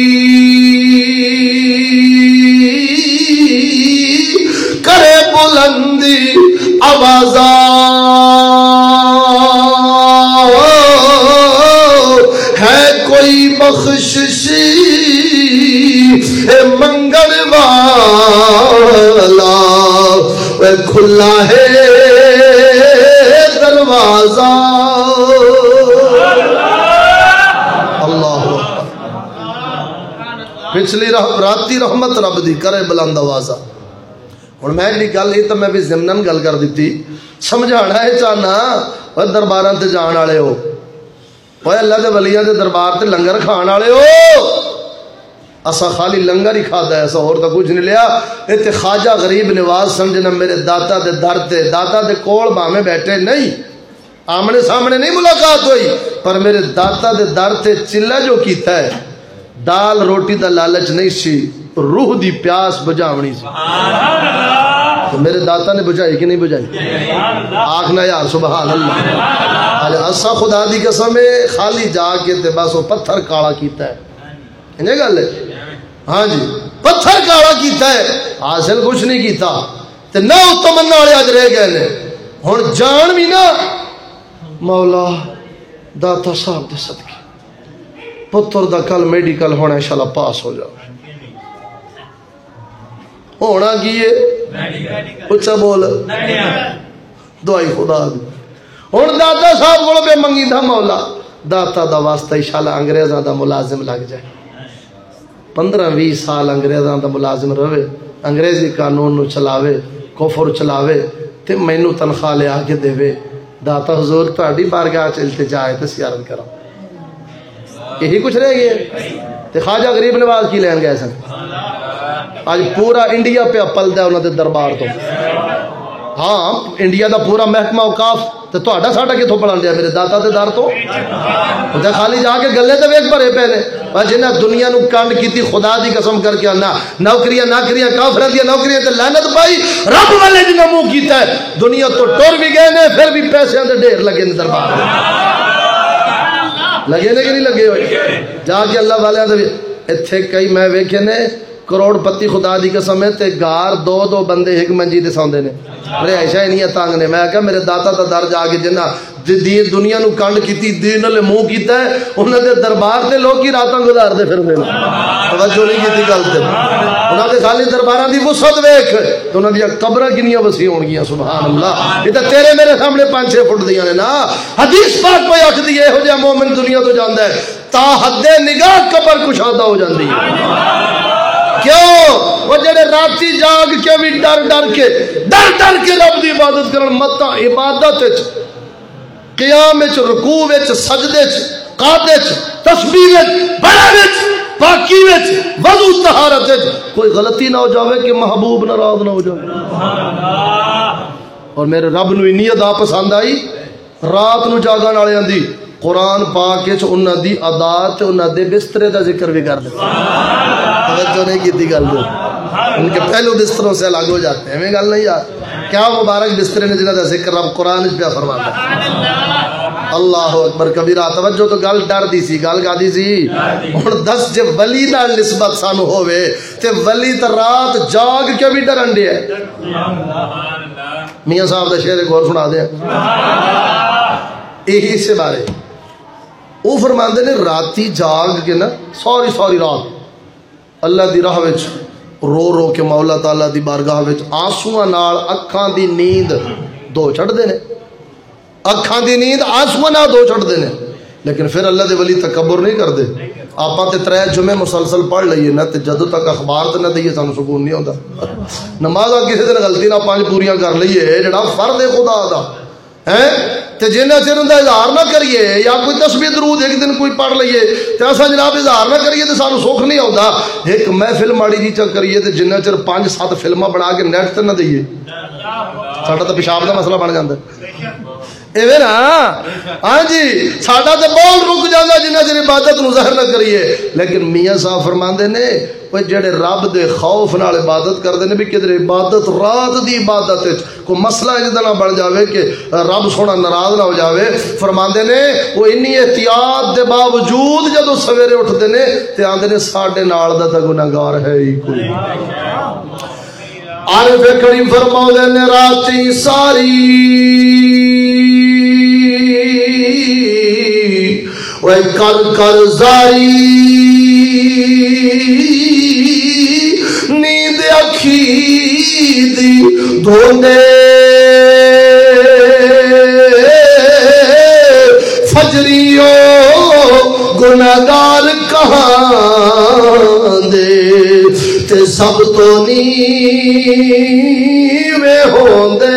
کرے بلندی آوازاں ہے کوئی بخششی اے منگل والا وہ کھلا ہے دروازہ. پچھلی راتی رحمت رب دی کرے بلند آوازہ. ہن میں جی گل یہ تو میں بھی ضمنن گل کر دیتی سمجھانا ہے چاہنا وہ درباراں تے جان والے ہو وہ اللہ دے ولیاں دے دربار تے لنگر کھان والے ہو. اسا خالی لنگر ہی کھادا ہے ایسا اور تو کچھ نہیں لیا. اے تے خواجہ غریب نواز سمجھنا میرے داتا دے در تے داتا دے کول بھاویں بیٹھے نہیں آمنے سامنے نہیں ملاقات ہوئی پر میرے داتا دے در تے چلا جو کیتا ہے دال روٹی دا لالچ نہیں سی روح دی پیاس بجاونی سی. تو میرے داتا نے بجائی کہ نہیں بجائی؟ آخنا یار سبحان اللہ. اسا خدا دی قسم ہے خالی جا کے تے بس وہ پتھر کالا کیتا ہے. انہیں گل ہے ہاں جی پتھر کالا کیتا ہے حاصل کچھ نہیں کیتا تے نہ او تمنا والے اج رہ گئے نے. ہن جان بھی نا مولا داتا صاحب دے صدقے پتر دا کل میڈیکل ہونا انشاءاللہ پاس ہو جاؤ. ہونا کی ہے اچھا بول دعائی خدا دی. ہن داتا صاحب کو بے منگی تھا مولا داتا دا واسطہ انشاءاللہ انگریزاں دا ملازم لگ جائے. پندرہ بیس سال انگریزاں دا ملازم رہے انگریزی قانون نو چلاوے کفر چلاوے تے مینوں تنخواہ لے آ کے دے. داتا حضور تہاڈی بارگاہ چ التجا ہے تے زیارت کراں. یہی کچھ رہ گئے تے خواجہ غریب نواز کی لین گئے سن. آج پورا انڈیا پہ پلدا ہے انہاں دے دربار تو. ہاں انڈیا دا پورا محکمہ اوقاف تے تہاڈا ساڈا کتھوں پڑھاندیا میرے داتا دے در تو. تے خالی جا کے گلے تے ویکھ بھرے پے نے پر جنہاں دنیا نو کنڈ کیتی خدا دی قسم کر کے نہ نوکریاں ناکریاں کافراں دی نوکریاں تے لعنت پائی رب والے جنہاں منہ کیتا ہے دنیا تو ٹر بھی گئے نے پھر بھی پیسے دے ڈھیر لگے نے دربار لگے نے کہ نہیں لگے ہوئے جا کے اللہ والے دے ایتھے کئی میں ویکھے نے کروڑ پتی خدا دی قسم ہے تے گار دو دو بندے ایک منجی تے سوندے نے رہائشاں ہی نہیں تانگ نے. میں کہا میرے داتا دا در جا کے جنہ دنیا نو کنڈ کیتی دین والے منہ کیتا ہے انہاں دے دربار تے لوگ کی راتاں گزاردے پھردے نے. توجہ نہیں کیتی گل تے انہاں دے خالی درباراں دی وسعت ویکھ تے انہاں دی قبراں کنیاں وسیع ہون گیاں سبحان اللہ. یہ تے تیرے میرے سامنے پانچ چھ فٹ دیاں نے نا. حدیث پاک کوئی آکھدی ہے ہو جا مومن دنیا تو جاندا ہے تا حد نگاہ قبر کشادہ ہو جاندی ہے. کیوں وہ جڑے راتی جاگ کے بھی ڈر ڈر کے ڈر ڈر کے رب دی عبادت کرن متا عبادت وچ قیام وچ رکوع وچ سجدے وچ قعدے وچ تسبیح وچ بڑا وچ پاکی وچ وضو طہارت وچ کوئی غلطی نہ ہو جاوے کہ محبوب ناراض نہ ہو جاوے. اور میرے رب نو انی ادا پسند آئی رات نو جاگن والےاں دی قرآن پاک وچ انہاں دی ادا تے انہاں دے بسترے دا ذکر بھی کر دے. توجہ نہیں کیتی گل دے ان کے پہلو بستروں سے الگ ہو جاتے ہیں. ہمیں گل نہیں یار کیا مبارک بسترے نے جنہاں دا ذکر رب قرآن پہ فرماتا ہے. اللہ اکبر کبیرہ. توجہ تو گل ڈر دی سی گل گادی سی ہن دس جے ولی نال نسبت سانو ہووے تے ولی تے رات جاگ کے بھی ڈرن دے. میاں صاحب دا شعر ایک اور سنا دیں یہی سے بارے. وہ فرماندے نے راتی جاگ کے نا ساری ساری رات اللہ دی راہ وچ رو رو کے مولا تعالیٰ دی بارگاہ وچ آنسواں نال اکھاں دی نیند دو چڑھ دے نے. اکھاں دی نیند آنسواں نال دو چڑھ دے نے. لیکن پھر اللہ دے ولی تکبر نہیں کر دے. آپ تے ترے جمعے مسلسل پڑھ لئیے نا تے جدوں تک اخبار تے نہ دئیے سانو سکون نہیں ہوندا. نماز کسی دن غلطی نہ پانچ پوریاں کر لئیے جڑا فرض ہے خدا دا ہیں تے جنہ چر اوندا اظہار نہ کریے یا کوئی تسبیح درود ایک دن کوئی پڑھ لئیے تے اساں جناب اظہار نہ کریے تے سانو سکھ نہیں ہوندا. ایک محفل ماڑی جی چا کریے تے جنہ چر پانچ سات فلماں بنا کے نیٹ تے نہ دئیے ساڈا تے پیشاب دا مسئلہ بن جاندا ایویں نا. ہاں جی ساڈا تے بول رک جاندا جنہ چر عبادت نو ظاہر نہ کریے. لیکن میاں صاحب فرماندے نے وہ جڑے رب دے خوف نال عبادت کردے نے بھی کدھر عبادت رات دی عبادت وچ کوئی مسئلہ اجدا نہ بن جاوے کہ رب سونا ناراض نہ ہو جاوے. فرماندے نے وہ انی احتیاط دے باوجود جدوں سویرے اٹھدے نے تے آندے نے ساڈے نال دا تے گناہگار ہے ہی کوئی. عارف کریم فرماؤندے نے راتی ساری وہ کر کر زاری نیند اکھی دی دھوندے فجریو گناہگار کہاں دے تے سب تو نیویں ہوندے.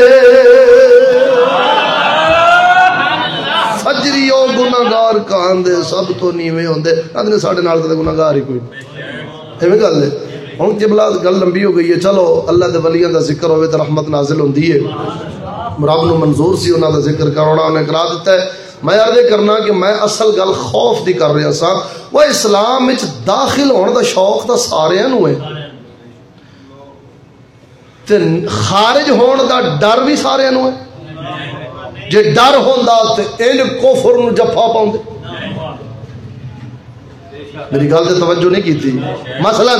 فجریو گناہگار کہاں دے سب تو نیویں ہوندے. آدھے ساڑھے نال تے گناہگار ہی کوئی ایویں گل ہے. ہن قبلہ گل لمبی ہو گئی ہے. چلو اللہ دے ولیاں دا ذکر ہوے تے رحمت نازل ہوندی ہے. رب نو منظور سی انہاں دا ذکر کرنا انہیں کرا دیتا ہے. میں عرض کرنا کہ میں اصل گل خوف دی کر رہا سا. وہ اسلام وچ داخل ہونے دا شوق تا سارے نو ہے تے خارج ہونے دا ڈر بھی سارے نو ہے. جے ڈر ہوندا تے ان کفر نو جفا پاؤندے. میری گل تے توجہ نہیں کیتی. مثلا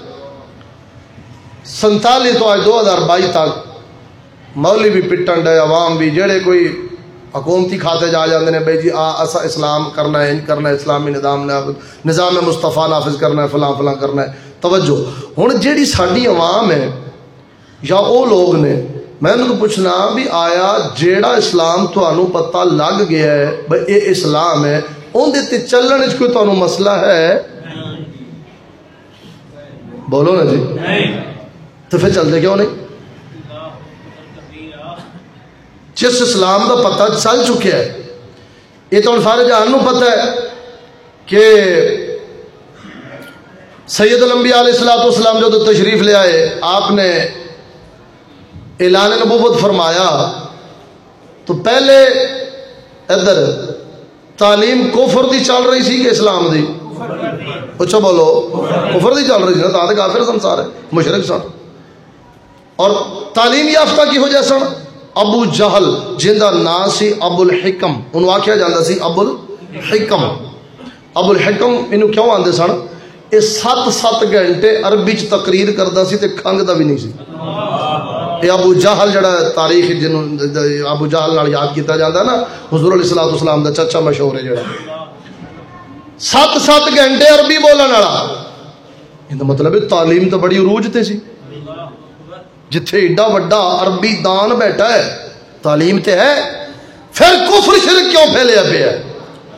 سنتالی تو آج دو ہزار بائی تک مولی بھی پٹن ڈے عوام بھی جڑے کوئی حکومتی کھاتے جا جاندے نے بھائی جی آ اسا اسلام کرنا ہے کرنا ہے اسلامی نظام نظام مصطفیٰ نافذ کرنا ہے فلاں فلاں کرنا ہے. توجہ ہن جیڑی ساڈی عوام ہے یا او لوگ نے میں انہوں کو پوچھنا بھی آیا جیڑا اسلام تانوں پتہ لگ گیا ہے بھائی اے اسلام ہے اون دے تے چلن وچ کوئی تانوں مسئلہ ہے؟ بولو نا جی. تو پھر چلتے کیوں نہیں؟ جس اسلام کا پتہ چل چکا ہے یہ تو سارے جہان نو پتہ ہے کہ سید الانبیاء علیہ الصلوۃ والسلام جو تشریف لے آئے آپ نے اعلان نبوت فرمایا تو پہلے ادھر تعلیم کفر دی چل رہی سی کہ اسلام دی؟ اچھا بولو کفر دی چل رہی سی نا. تا تے کافر سن سارے مشرک سن. اور تعلیم یافتہ کی ہو جائے سن ابو جہل جن کا نام سی ابو الحکم انہوں آخیا جاتا سی ابو الحکم. ابو الحکم انہوں کیوں آتے سن؟ یہ سات سات گھنٹے عربی چ تقریر کرتا سی تے کھنگدا بھی نہیں سی. یہ ابو جہل جڑا تاریخ جنوں ابو جہل نال یاد کیتا جاتا نا حضور علیہ الصلوۃ والسلام دا چچا مشہور ہے جڑا سات سات گھنٹے عربی بولن والا. یہ مطلب تعلیم تو بڑی عروج تے سی. جتھے ایڈا وڈا عربی دان بیٹھا ہے تعلیم تے ہے پھر کفر شرک کیوں پھیلیا پیا ہے؟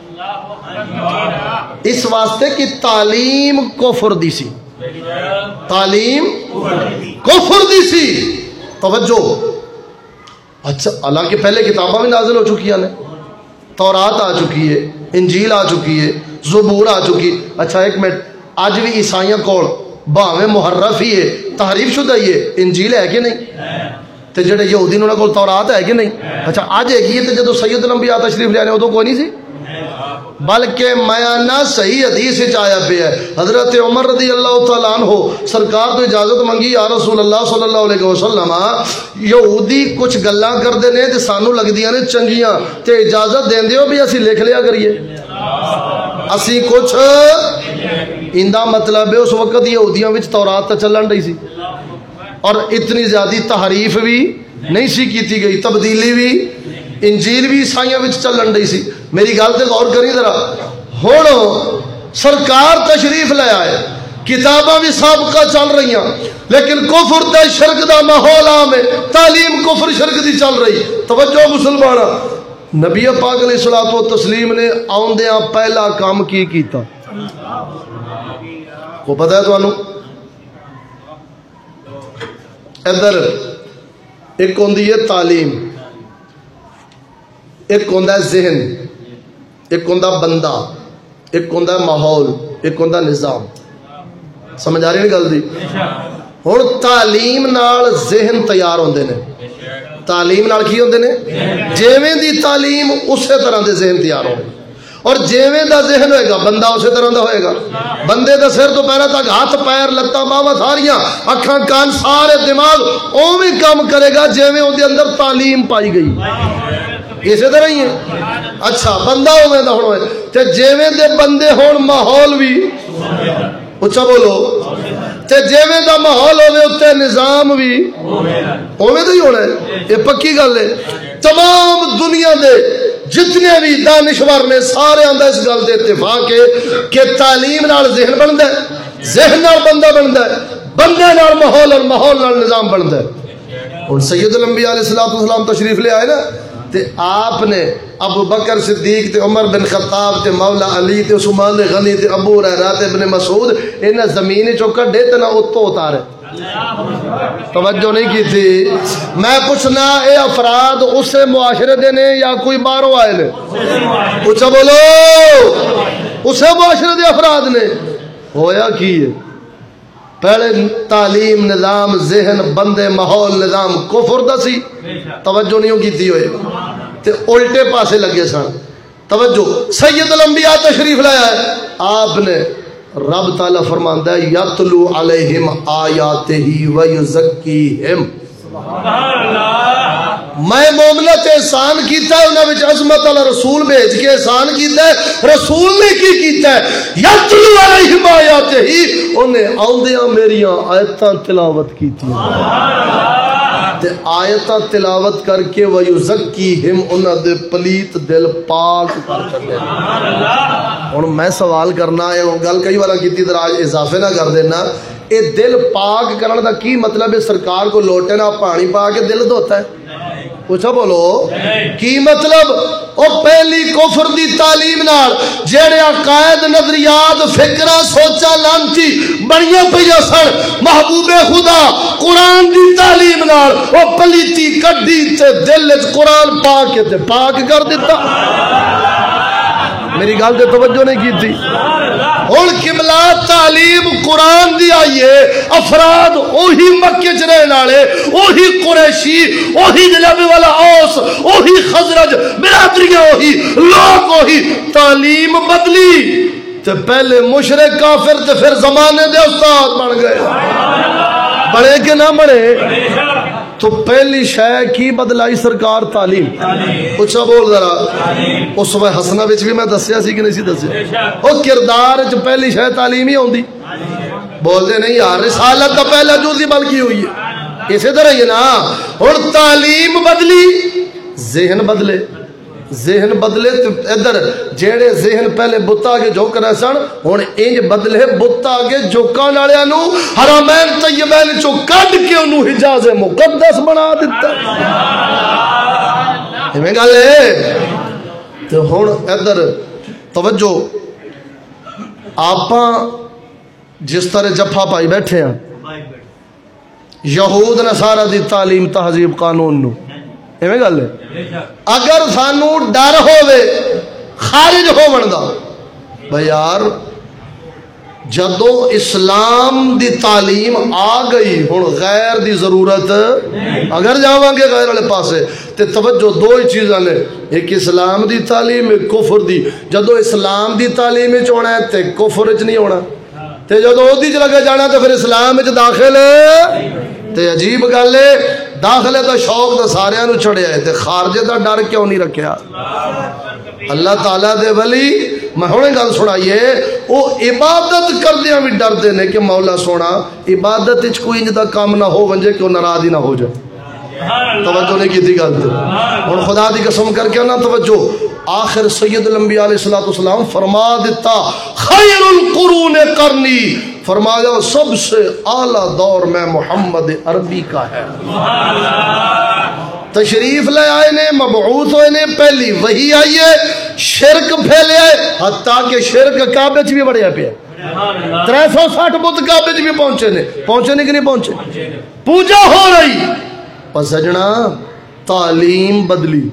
اس واسطے کہ تعلیم کفر دی سی. تعلیم کفر دی سی. توجہ اچھا حالانکہ پہلے کتاباں بھی نازل ہو چکی ہیں. تورات آ چکی ہے انجیل آ چکی ہے زبور آ چکی. اچھا ایک منٹ اج بھی عیسائیاں کول باویں محرف ہی ہے تحریف شدہ ہی ہے انجیل ہے کہ نہیں؟ تے جڑے یہودی انہاں کول تورات ہے کہ نہیں؟ اچھا اج ہے کی تے جدوں سید الانبیاء تشریف لے آنے ادوں کوئی نہیں سی. بلکہ میانہ صحیح حدیث وچ آیا پیا ہے. حضرت عمر رضی اللہ تعالیٰ عنہ سرکار تو اجازت منگی یا رسول اللہ صلی اللہ علیہ وسلم یہودی کچھ گلاں کردے نے تے سانو لگدیاں نے چنگیاں تے اجازت دیندے ہو بھی اسی لکھ لیا کریے اسی کچھ اندا مطلب ہے اس وقت یہودیاں وچ تورات تے چلن رہی سی اور اتنی زیادہ تحریف بھی نہیں سی کیتی گئی, تبدیلی بھی انجیل بھی عیسائیاں وچ چلن رہی سی. میری گل تے غور کری ذرا. ہن سرکار تشریف لے آئے, کتاباں بھی سابقہ چل رہی ہیں, لیکن کفر تے شرک دا ماحول عام ہے, تعلیم کفر شرک دی چل رہی. توجہ مسلماناں, نبی پاک علیہ الصلوۃ والتسلیم نے آوندیاں پہلا کام کی کیتا کو پتہ ہے تانوں؟ ادھر ایک ہوندی ہے تعلیم, ایک ہوندا ہے ذہن, ایک ہوندا بندہ, ایک ہوندا ماحول, ایک ہوندا نظام. سمجھ آ رہی ہے گل دی؟ ہن تعلیم نال ذہن تیار ہوندے نے. تعلیم نال کی ہوندے نے؟ جیویں دی تعلیم اسی طرح دے ذہن تیار ہوندے, اور جیویں دا ذہن ہوئے گا بندہ اسی طرح دا ہوئے گا. بندے دا سر تو پیروں تک ہاتھ پیر لتاں باواں ساریاں اکھاں کان سارے دماغ اوویں کام کرے گا جیویں اون دے اندر تعلیم پائی گئی. اسی طرح ہی ہے. اچھا بندہ ہوئے دا ہوئے تے جیویں دے بندے ہون ماحول بھی اچھا بولو تے جیویں دا ماحول ہوئے اتے نظام بھی اوویں دا ہی ہونا ہے. یہ پکی گل ہے. تمام دنیا دے جتنے بھی دانشور نے سارے آندہ اس گل دے اتفاق ہے کہ تعلیم نال ذہن بندا ہے, ذہن نال بندہ بندا ہے, بندے نال ماحول اور ماحول نال نظام بندا ہے. اور سید الانبیاء علیہ الصلوۃ والسلام تشریف لے آئے نا تے آپ نے ابو بکر صدیق تے عمر بن خطاب تے مولا علی تے عثمان غنی تے ابو ہریرہ تے ابن مسعود انہاں زمین چوں کڈے تے نہ اتوں اتارے. توجہ نہیں کی تھی. میں پوچھنا اے افراد اسے معاشرے دے نے یا کوئی باہروں آئے نے؟ اچھا بولو. اسے معاشرے دے افراد نے. ہویا کی ہے؟ پہلے تعلیم نظام ذہن بندے ماحول نظام کفر دا سی. توجہ نہیں کی تھی ہوئے تے الٹے پاسے لگے سن. توجہ سید الانبیاء تشریف لایا ہے. آپ نے رب تعالیٰ فرماندا ہے یتلو علیہم آیاتہ ویزکیہم. میں مومنہ تے احسان کیتا ہے انہاں وچ عظمت والا رسول بھیج کے احسان کیتا ہے. رسول نے کی کیتا ہے؟ یتلو علیہم آیاتہ, انہیں آندیاں میریاں آیتاں تلاوت کیتیاں تے آیتاں تلاوت کر کے ویزکیہم انہاں دے پلیت دل پاک کر چھڈے. ہن میں سوال کرنا ہے, گل کئی بار کیتی ذرا اضافے نہ کر دینا. اے دل پاک کرنے دا کی مطلب ہے؟ سرکار کو لوٹے نہ پانی پا کے دل دھوتا ہے؟ پوچھا بولو کی مطلب؟ اور پہلی کفر دی تعلیم نال جڑے عقائد نظریات فکراں سوچاں لانتی بڑیاں پئیاں سن, محبوب خدا قرآن دی تعلیم نال او پلیتی کڈی تے دل وچ قرآن پا کے تے پاک کر دیتا. میری گل تے توجہ نہیں کی تھی. ہن قبلہ تعلیم قرآن دی آئیے, افراد اوہی مکے چ رہن والے, اوہی قریشی, اوہی جناب والا اوس, اوہی خزرج برادریاں, اوہی لوگ, اوہی تعلیم بدلی تے پہلے مشرک کافر تے پھر زمانے دے استاد بن گئے. بڑے کہ نہ بڑے؟ تو پہلی شے کی بدلائی سرکار؟ تعلیم. اچھا بول ذرا. اس وقت حسنہ وچ بھی میں دسیا سی کہ نہیں سی دسیا؟ او کردار وچ پہلی شے تعلیم ہی ہوندی. بول دے نہیں یار, رسالت کا پہلا جز ہی بلکی ہوئی ہے. اسی طرح ہی نا. ہن تعلیم بدلی, ذہن بدلے. ذہن بدلے ادھر جیڑے ذہن پہلے بتا کے جھوک رہے سن ہن انج بدلے بتا کے جھوکان والےاں نو حرمین طیبین چوں کڈ کے اونوں حجاز مقدس بنا دتا. ایویں گل ہے. تے ہن ادھر توجہ, آپاں جس طرح جفا پائی بیٹھے ہیں یہود نصارا دی تعلیم تہذیب قانون نو, ایویں گل ہے. اگر سانو ڈر ہووے خارج ہون دا, بھئی یار جدو اسلام دی تعلیم آ گئی ہن غیر دی ضرورت اگر جاواں گے غیر والے پاسے تے توجہ دو ہی چیزاں نے، ایک اسلام دی تعلیم ایک کفر دی. جدو اسلام دی تعلیم وچ ہونا ہے تے کفر وچ نہیں ہونا، تے جدو اودی چ لگے جانا تے پھر اسلام وچ داخل تے عجیب گل ہے. داخلے دا شوق تے سارے نو چڑھیا ہے تے خارجے دا ڈر کیوں نہیں رکھیا؟ اللہ تعالیٰ دے ولی میں ہونے گل سنائیے وہ عبادت کردیاں بھی ڈردے نے کہ مولا سونا عبادت اچ کوئی انج دا کام نہ ہو ونجے کہ وہ ناراض ہی نہ ہو جائے. توجہ نہیں کیتی گل تے ہن خدا دی قسم کر کے نہ توجہ. آخر سید الانبیاء علیہ الصلوۃ والسلام فرما دیتا خیر القرون قرنی، فرمایا سب سے اعلیٰ دور میں محمد عربی کا ہے. تشریف لے آئے نے، مبعوث ہوئے نے، پہلی وحی آئی ہے، شرک پھیلے آئے، حتیٰ کہ شرک کعبے چ بھی بڑھیا پیا. ترے سو ساٹھ بت کعبے چ بھی پہنچے نے، پہنچے نہیں کہ نہیں پہنچے؟ پوجا ہو رہی پر سجنا تعلیم بدلی.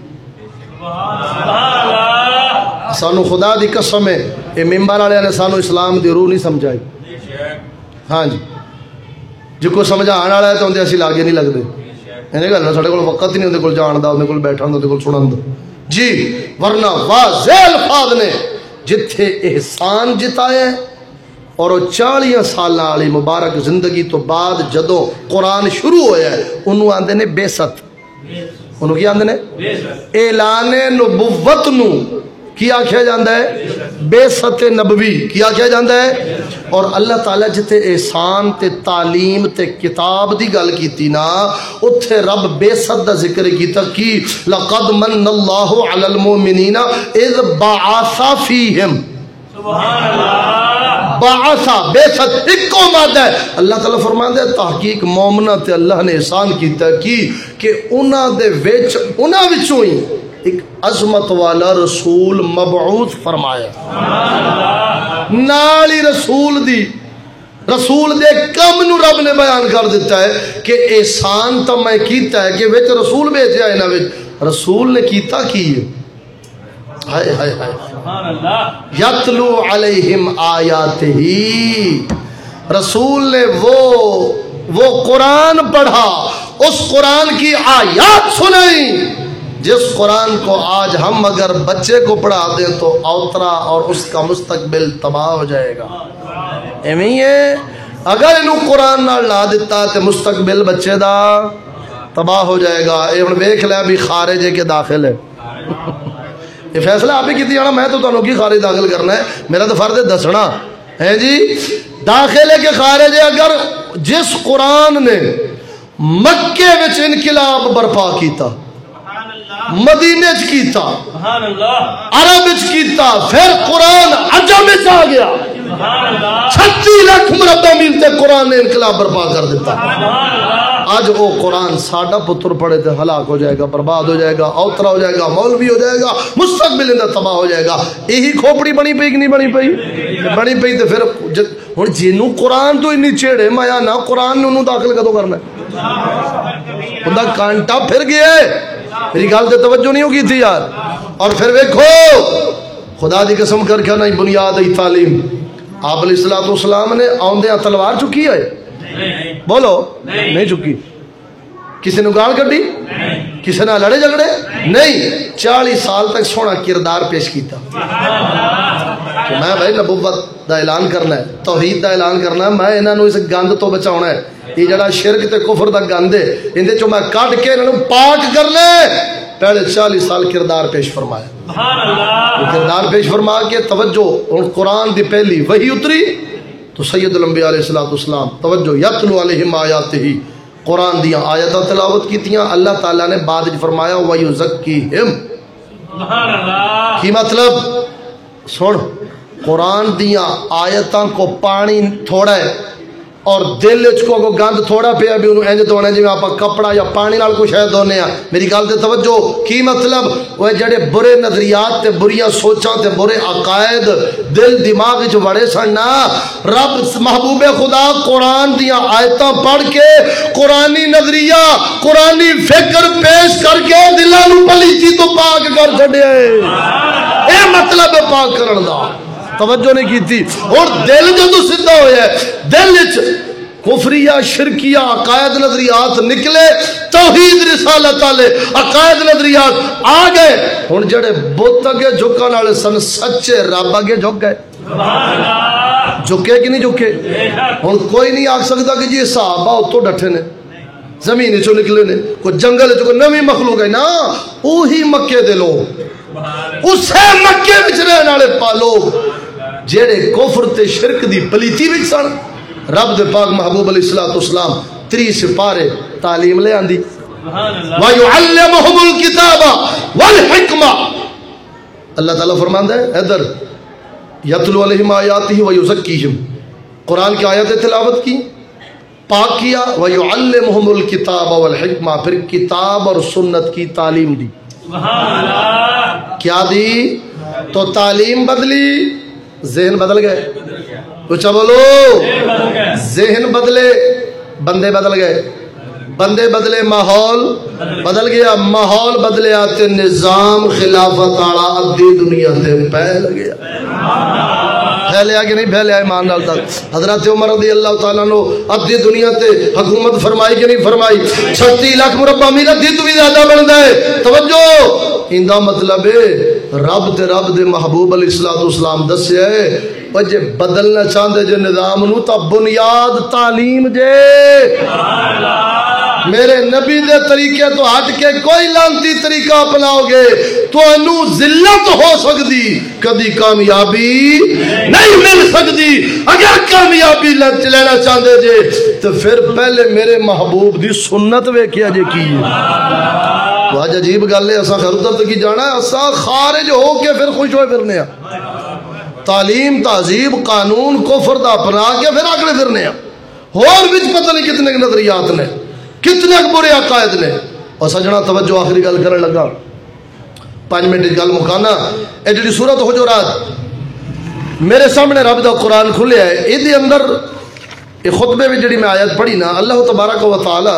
سانو خدا دی قسم ہے یہ ممبر والے نے سانو اسلام دی روح نہیں سمجھائی. ہاں جی جی کوئی سمجھان والا ہے تو اندر اسی لاگے نہیں لگتے. اینے گل ساڈے کول وقت ہی نہیں اندر کول جان دا، اندر کول بیٹھا اندر کول سنن دا جی. ورنہ واضح الفاظ نے جتھے احسان جتایا اور وہ چالیاں سال والی مبارک زندگی تو بعد جدوں قرآن شروع ہویا ہے انہوں آندے نے بے ست. انہوں کی آندے نے اعلان نبوت نو کی آکھیا جاندہ ہے بے ست نبوی کی آکھیا جاندہ ہے. اور اللہ تعالیٰ جتے احسان تے تعلیم تے کتاب دی گل کیتی نا اتھے رب بے ست دا ذکر کیتا کی لقد من اللہ علی المؤمنین اذ بعث فیہم. سبحان اللہ. بعثا بے ست ایک کو مادہ ہے. اللہ تعالیٰ فرماندے ہے تحقیق مومنہ تے اللہ نے احسان کیتا کی کہ انہاں دے وچ انہاں وچوں ہی ایک عظمت والا رسول مبعوث فرمایا. نالی رسول دی رسول دے کم نو رب نے بیان کر دیتا ہے کہ احسان تو میں کیتا ہے کہ وچ رسول بھیجا ہے نا وچ رسول نے کیتا کی ہے. ہائے ہائے ہائے سبحان اللہ. یتلو علیہم آیاتہ، رسول نے وہ وہ قرآن پڑھا، اس قرآن کی آیات سنائی جس قرآن کو آج ہم اگر بچے کو پڑھا دیں تو اوترا اور اس کا مستقبل تباہ ہو جائے گا. ایویں ہی ہے اگر انہوں قرآن نہ لا دیتا تو مستقبل بچے دا تباہ ہو جائے گا. یہ ہن ویکھ لیا بھی خارج ہے کہ داخل ہے. یہ فیصلہ آپ ہی کیتی جانا، میں تو تانوں کی خارج داخل کرنا ہے، میرا تو فرض ہے دسنا ہے جی. داخل ہے کہ خارج ہے؟ اگر جس قرآن نے مکے وچ انقلاب برپا کیتا، مدینے چ کیتا، عرب چ کیتا، پھر قرآن عجم چ آ گیا، چھتی لاکھ مربع میل تے قرآن نے انقلاب برپا کر دیتا. آج وہ قرآن ساڈا پتر پڑھے تے ہلاک ہو جائے گا، برباد ہو جائے گا، اوترا ہو جائے گا، مولوی ہو جائے گا، مستقبل اندر تباہ ہو جائے گا. یہی کھوپڑی بنی پئی کہ نہیں بنی پئی؟ بنی پئی. تو پھر ہن جنوں قرآن تو انی چھیڑے مایا نہ قرآن نے انہوں داخل کدوں کرنا ہے؟ اندا کانٹا پھر گیا ہے. میری گل تے توجہ نہیں ہوگی تھی یار. اور پھر ویکھو خدا دی قسم کر کے نہیں بنیاد ای تعلیم. آپ علیہ الصلوۃ والسلام نے آندیاں تلوار چکی ہے؟ بولو نہیں چکی. کسی نے گال کڈی؟ کسی نے لڑے جھگڑے نہیں. چالیس سال تک سونا کردار پیش کیتا کہ میں بھائی نبوت دا اعلان کرنا ہے، توحید دا اعلان کرنا ہے، میں انہاں نوں اس گند تو بچاؤنا ہے. یہ جڑا شرک تے کفر دا گند ہے اندے چوں میں کڈ کے انہاں نوں پاک کر لے. پہلے چالیس سال کردار پیش فرمایا. کردار پیش فرما کے توجہ اور قرآن دی پہلی وحی اتری تو سید الانبیاء علیہ الصلوۃ والسلام توجہ یتلو علیہم آیاتہ، قرآن دیاں آیاتاں تلاوت کیتیاں. اللہ تعالیٰ نے بعد وچ فرمایا وَيُزَكِّيهِمْ. کی مطلب سن قرآن دیاں آیتاں کو پانی تھوڑا ہے اور دل وچ کو گند تھوڑا پیا بھی انہوں انج دھونا جویں آپ کپڑا یا پانی نال کچھ ہے دھونے آ. میری گل تے توجہ. کی مطلب وہ جڑے برے نظریات تے بریاں سوچاں تے برے عقائد دل دماغ وچ وڑے سن نا، رب محبوب خدا قرآن دیاں آیتاں پڑھ کے قرآنی نظریہ قرآنی فکر پیش کر کے دلاں نوں پلیتی تو پاک کر چھڈیا ہے. اے مطلب ہے پاک کرن دا. توجہ نہیں کی تھی. اور دل جدو سیدھا ہویا ہے, دل وچ کفریہ شرکیہ عقائد نظریات نکلے, توحید رسالت والے عقائد نظریات آ گئے. ہن جڑے بت اگے جھکن والے سن سچے رب اگے جھک گئے. جھکے کہ نہیں جھکے؟ ہن کوئی نہیں آکھ سکتا کہ جی صحابہ اتوں ڈٹھے نے, زمین چوں نکلے نے, کوئی جنگل چ کوئی نویں مخلوق ہے نا, وہی مکے دے لوگ, اسے مکے وچ رہن والے لوگ جڑے کفر تے شرک دی پلیتی وچ سن. رب دے پاک محبوب علیہ الصلوۃ والسلام تری سپارے تعلیم لے آندی. وَيُعَلِّمُهُمُ الْكِتَابَ وَالْحِكْمَةَ. اللہ تعالیٰ فرماندا ہے ادھر یتلو علیہم آیاتہ ویزکیہم, قرآن کی آیات تلاوت کی, پاک کیا. وَيُعَلِّمُهُمُ الْكِتَابَ وَالْحِكْمَةَ, پھر کتاب اور سنت کی تعلیم دی. کیا دی؟ تو تعلیم بدلی, ذہن بدل گئے. اچھا بولو, ذہن بدلے, بندے بدل گئے. بندے بدلے, ماحول بدل گیا. ماحول بدلیا تے نظام خلافت آڑا ادھی دنیا تے پھیل گیا. پھیلیا کہ نہیں پھیلیا؟ ایمان نال دس. حضرت عمر رضی اللہ تعالیٰ عنہ ادھی دنیا تے حکومت فرمائی کہ نہیں فرمائی؟ چھتی لاکھ مربع میل ادھی تو بھی زیادہ بنتا ہے. توجہ, ایندا مطلب ہے رب تے رب دے محبوب علیہ الصلوۃ والسلام دسیا ہے جے بدلنا چاہتے جے نظام نو تا بنیاد تعلیم جے. میرے نبی دے طریقے تو ہٹ کے کوئی لانتی طریقہ اپناؤ گے تو انو ذلت ہو سکتی, کدی کامیابی نہیں مل سکتی. اگر کامیابی لینا چاہتے جے تو پھر پہلے میرے محبوب دی سنت ویکھیا جے کی ہے. تو آج عجیب گل ہے, اساں خیر ادھر کی جانا ہے, اساں خارج ہو کے پھر خوش ہوئے پھرنے ہیں. تعلیم تہذیب قانون کفر دا اپنا کے پھر اگلے پھرنے ہیں. اور بھی پتہ نہیں کتنے نظریات نے, کتنے برے عقائد نے. اور سجنا توجہ, آخری گل کرنے لگا, پانچ منٹ گل مکانا. اے جڑی سورت حجرات میرے سامنے رب دا قرآن کھلیا ہے, یہ اندر یہ خطبے میں جڑی میں آیت پڑھی نا, اللہ تبارک و تعالی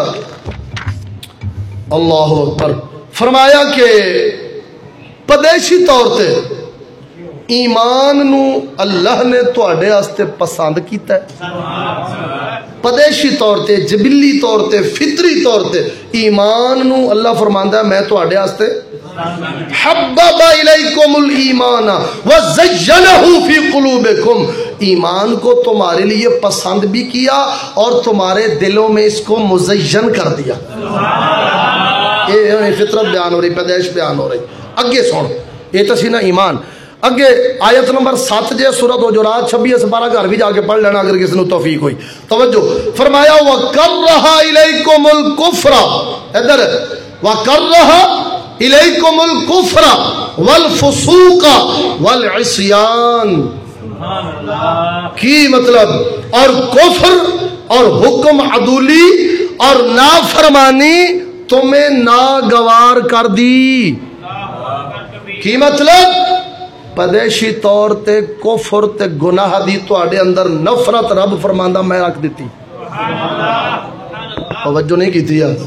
اللہ اکبر فرمایا کہ پدیشی طور تے ایمان نو اللہ نے تواڈے واسطے پسند کیتا ہے. پدیشی طور تے, جبلی طور تے, فطری طور تے ایمان نو اللہ فرماندا ہے میں تواڈے واسطے حبب الیکم الایمان وزینہ فی قلوبکم, ایمان کو تمہارے لیے پسند بھی کیا اور تمہارے دلوں میں اس کو مزین کر دیا. یہ فطرت بیان ہو رہی, پیدائش بیان ہو رہی. اگے سن, یہ تو سی نا ایمان. اگے آیت نمبر سات جے سورۃ حجرات چھبیس بارہ گھر بھی جا کے پڑھ لینا اگر کسی نے توفیق ہوئی. توجہ فرمایا وَكَرَّهَ إِلَيْكُمُ الْكُفْرَ, ادھر وَكَرَّهَ إِلَيْكُمُ الْكُفْرَ وَالْفُسُوقَ وَالْعِصْيَانَ. کی مطلب؟ اور کفر اور حکم عدولی اور نافرمانی تمہیں ناگوار کر دی. کی مطلب؟ پدیشی طور تے کفر تے گناہ دی تواڈے اندر نفرت رب فرماندا میں رکھ دیتی. توجہ نہیں کیتی ہے.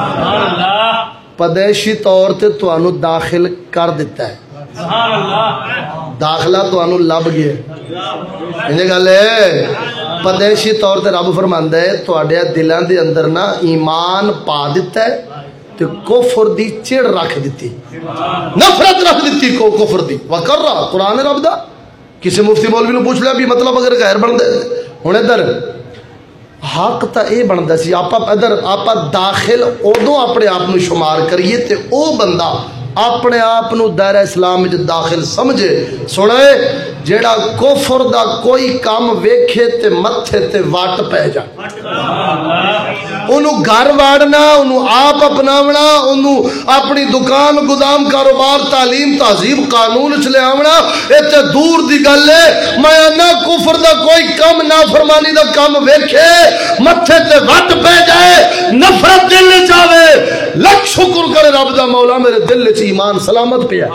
پدیشی طور تے تانوں داخل کر دیتا ہے, داخلہ تانوں لب گیا. انہیں گل ہے پدیشی طور تے رب فرماندا ہے تواڈے دلاں دے اندر نا ایمان پا دیتا ہے تے کفر دی چڑ رکھ دیتی, نفرت رکھ دیتی کو کفر دی. وکرہ قرآن رب دا, کسی مفتی مولوی نو پوچھ لیا بھی مطلب اگر غیر بن دے ہن ادھر حق تا اے بندا سی آپا ادھر آپا داخل ادو اپنے آپ نو شمار کریے تے او بندہ اپنے آپ نو دائرہ اسلام میں داخل سمجھے. سنے جیڑا کفر دا کوئی کام ویکھے تے متھے تے واٹ پہ جا, انہوں گھر واڑنا, انہوں آپ اپناونا, انہوں اپنی دکان گدام کاروبار تعلیم تہذیب قانون چلے آونا, ایتے دور دی گل ہے. میں نہ کفر دا کوئی کم نافرمانی دا کم ویکھے متھے تے واٹ پہ جائے, نفرت دل لے جاوے, لکھ شکر کرے رب دا مولا میرے دل لے ایمان سلامت پیا.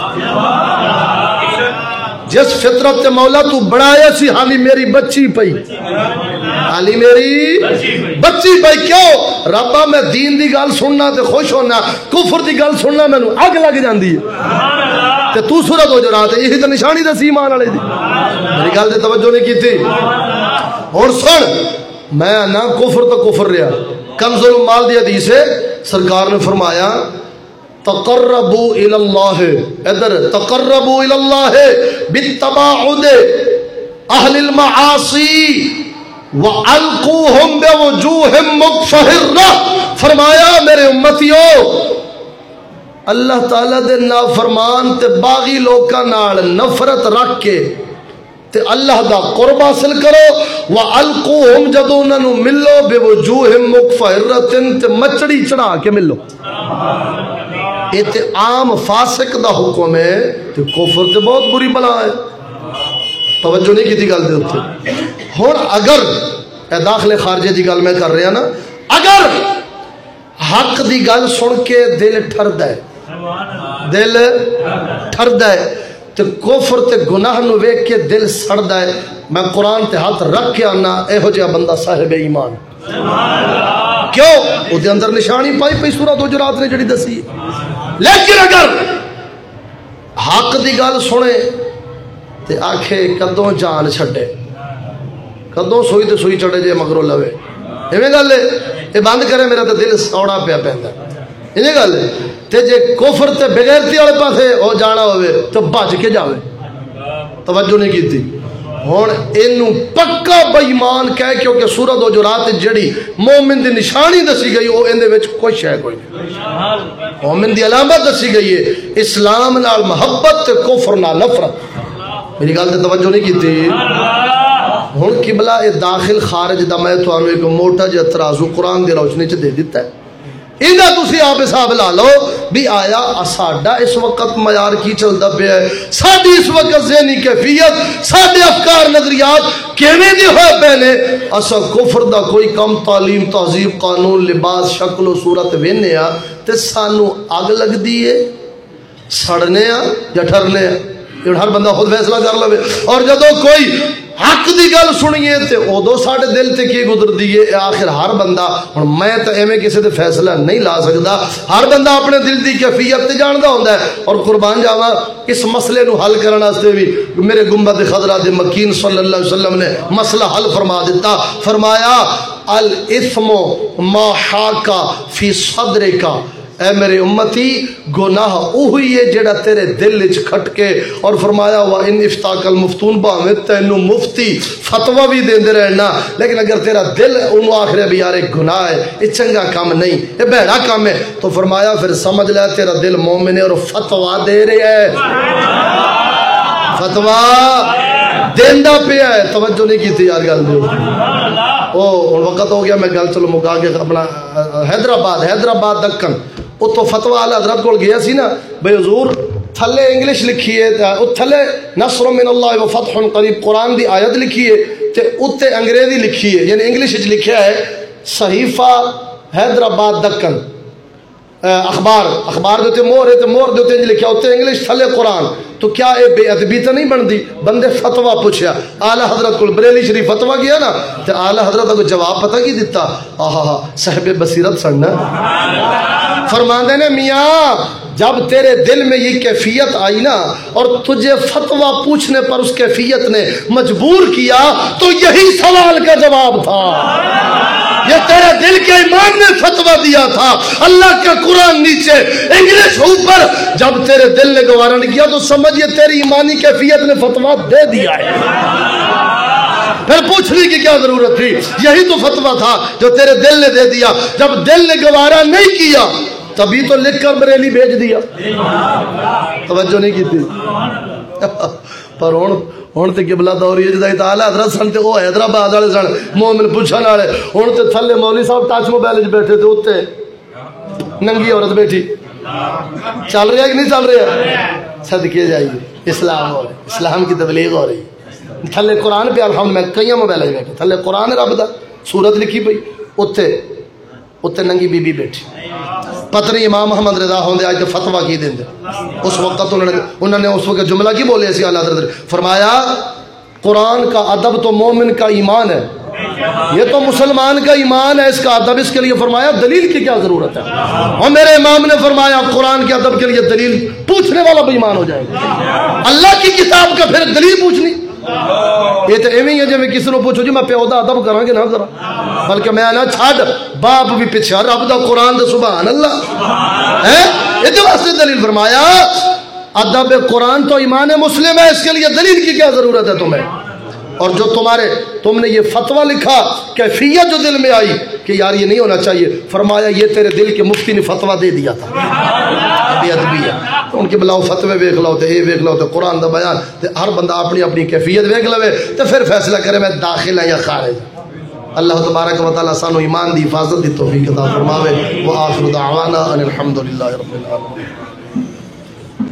جس فطرت تے مولا تو بڑھایا سی حالی میری بچی پئی, علی میری بچی پئی کیوں ربا میں دین دی گل سننا تے خوش ہونا کفر دی گل سننا مینوں اگ لگ جاندی ہے تے تو سورۃ حجرات یہی تے نشانی دسی ایمان والے دی میری گل تے توجہ نہیں کیتی ہن سن میں نہ کفر تو کفر رہا کنز المال دی حدیث ہے سرکار نے فرمایا تقربوا الى اللہ ادھر تقربوا الى اللہ بالتباعد اہل المعاصی وَأَلْقُوهُمْ بِوُجُوهٍ مُقْفَهِرَّةٍ فرمایا میرے امتیو اللہ تعالیٰ دے نافرمان تے باغی لوکاں نال نفرت رکھ کے تے اللہ دا قرب حاصل کرو وَأَلْقُوهُمْ جدو انہاں نو ملو بِوُجُوهٍ مُقْفَهِرَّةٍ تے مچڑی چڑھا کے ملو یہ تے عام فاسق دا حکم ہے تے کفر تے بہت بری بلا ہے توجہ نہیں کی تھی گل دے ہوتے ہون اگر اے داخل خارجے دی گل میں کر رہا نا اگر حق دی گل سن کے دل ٹھرد ہے دل ٹھرد ہے تے کفر تے گناہ نو ویک کے دل سڑد ہے میں قرآن تے ہاتھ رکھ کے آنا اے ہو جا بندہ صاحب ایمان کیوں وہ دے اندر نشانی پائی پئی سورۃ حجرات نے جڑی دسی لیکن اگر حق دی گل سنے تے آکھے کدوں جان چھڑے کدوں سوئی تے سوئی چڑھے جے مگروں لوے ایویں گل ہے یہ بند کرے میرا تے دل سوڑا پیا پیندا ایویں گل ہے تے جے کفر تے بغیرتی والے پاسے او جانا ہوے تے بھج کے جاوے توجہ نہیں کیتی ہن اینو پکا بے ایمان کہہ کیونکہ سورۃ حجرات جڑی مومن دی نشانی دسی گئی او اندے وچ کوئی شے کوئی نہیں مومن دی علامت دسی گئی ہے اسلام نال محبت تے کفر نال نفرت میری گل تے توجہ نہیں کیتی ہن قبلہ اے داخل خارج دا میں تانوں ایک موٹا جہا ترازو قرآن دی روشنی چ دے دیتا ہے انہاں تسی آپ حساب لا لو بھی آیا ساڈا اس وقت معیار کی چلدا پیا ہے ساڈی اس وقت ذہنی کیفیت ساڈے افکار نظریات کیویں دے ہوئے پے نے اسا کفر دا کوئی کم تعلیم تہذیب قانون لباس شکل و صورت وینے آ تے سانو اگ لگدی ہے سڑنے آ یا ٹھرنے آ یہ ہر بندہ خود فیصلہ کر لے اور جدو کوئی حق دی گل سنیے تے ادو ساڈے دل تے کی گزر دیے آخر ہر بندہ ہن میں تے ایویں کسی تے فیصلہ نہیں لا سکدا ہر بندہ اپنے دل دی کیفیت تے جاندا ہوندا ہے اور قربان جاواں اس مسئلے نو حل کرن واسطے بھی میرے گنبد خضرا دے مکین صلی اللہ علیہ وسلم نے مسئلہ حل فرما دیتا فرمایا الاثم ما حاک فی صدرک اے میرے امتی گناہ اوہی ہے جڑا تیرے دل وچ کھٹکے اور فرمایا وا ان افتاق المفتون باویں تینوں مفتی فتوی بھی دیندے رہنا لیکن اگر تیرا دل اونوں آکھے بھی یار ایک گناہ ہے یہ چنگا کام نہیں یہ بھڑا کام ہے تو فرمایا پھر سمجھ لے تیرا دل مومن ہے اور فتوی دے رہا ہے فتوی دیندا پیا ہے توجہ نہیں کیتی یار گل دے او ہن وقت ہو گیا میں گل چلو مکا کے اپنا حیدرآباد حیدرآباد دکن وہ تو فتوی والا حضرت کو گیا سی نا بھئی حضور تھلے انگلش لکھی ہے تھلے نصر من اللہ و فتح قریب قرآن دی آیت لکھی ہے تے اتے انگریزی لکھی ہے یعنی انگلش وچ لکھیا ہے صحیفہ حیدرآباد دکن اخبار اخبار دیتے مور ہے تو مور دیتے لکھیا ہوتے انگلش تھلے قرآن تو کیا اے بے ادبی تو نہیں بن دی بندے فتوی پوچھیا اعلی حضرت کو بریلی شریف فتوی کیا نا تو اعلی حضرت کو جواب پتہ کی دیتا آہا صاحب بصیرت سن فرماندے نے میاں جب تیرے دل میں یہ کیفیت آئی نا اور تجھے فتوی پوچھنے پر اس کیفیت نے مجبور کیا تو یہی سوال کا جواب تھا یہ تیرے دل کے ایمان نے فتوی دیا تھا اللہ کا قرآن نیچے انگلش اوپر جب تیرے دل نے گوارا نہیں کیا تو سمجھ یہ تیری ایمانی کیفیت نے فتوی دے دیا ہے پھر پوچھنے کی کیا ضرورت تھی یہی تو فتوی تھا جو تیرے دل نے دے دیا جب دل نے گوارا نہیں کیا تبھی تو لکھ کر بریلی بھیج دیا توجہ نہیں کی تھی پر ہن ہن تے قبلہ دوری ہے جدا تعالی حضرت سن تے او حیدرآباد والے سن مومن پوچھن والے ہن تے تھلے مولوی صاحب ٹچ موبائل وچ بیٹھے تے اوتے ننگی عورت بیٹھی چل رہا ہے کہ نہیں چل رہا صدقے جائیے اسلام ہو رہا ہے اسلام کی تبلیغ ہو رہی ہے تھلے قرآن پہ الحمد میں کئی موبائل وچ بیٹھے تھلے قرآن رب دا سورت لکھی پئی اوتے اوتے ننگی بی بی بیٹھی پتہ نہیں امام محمد رضا ہوندے آج تے فتوی کی دیندے اس وقت انہوں نے انہوں نے اس وقت جملہ کی بولے سی اعلیٰ حضرت فرمایا قرآن کا ادب تو مومن کا ایمان ہے یہ تو مسلمان کا ایمان ہے، اس کا ادب، اس کے لیے فرمایا دلیل کی کیا ضرورت ہے؟ اور میرے امام نے فرمایا قرآن کے ادب کے لیے دلیل پوچھنے والا بے ایمان ہو جائے گا۔ اللہ کی کتاب کا پھر دلیل پوچھنی، یہ تو ایویں ہے جی کسی نے پوچھو جی میں پیو دا ادب کراں کہ نہ کراں، بلکہ میں نہ چھڈ باپ بھی پیچھے رب دا قرآن دا سبحان اللہ ہے، یہ واسطے دلیل فرمایا ادب قرآن تو ایمان مسلم ہے، اس کے لیے دلیل کی کیا ضرورت ہے تمہیں؟ اور جو تمہارے تم نے یہ فتویٰ لکھا کیفیت جو دل میں آئی کہ یار یہ نہیں ہونا چاہیے، فرمایا یہ تیرے دل کے مفتی نے فتویٰ دے دیا تھا، بے ادبی ہے ان کے بلاؤ فتوے ویکھ لو تے اے ویکھ لو تے قرآن دا بیان تے ہر بندہ اپنی اپنی کیفیت ویکھ لوے تے پھر فیصلہ کرے میں داخل ہے یا خارج۔ اللہ تبارک و تعالیٰ سانو ایمان دی حفاظت دی توفیق عطا فرماوے۔ وآخر دعوانا ان الحمدللہ رب العالمین۔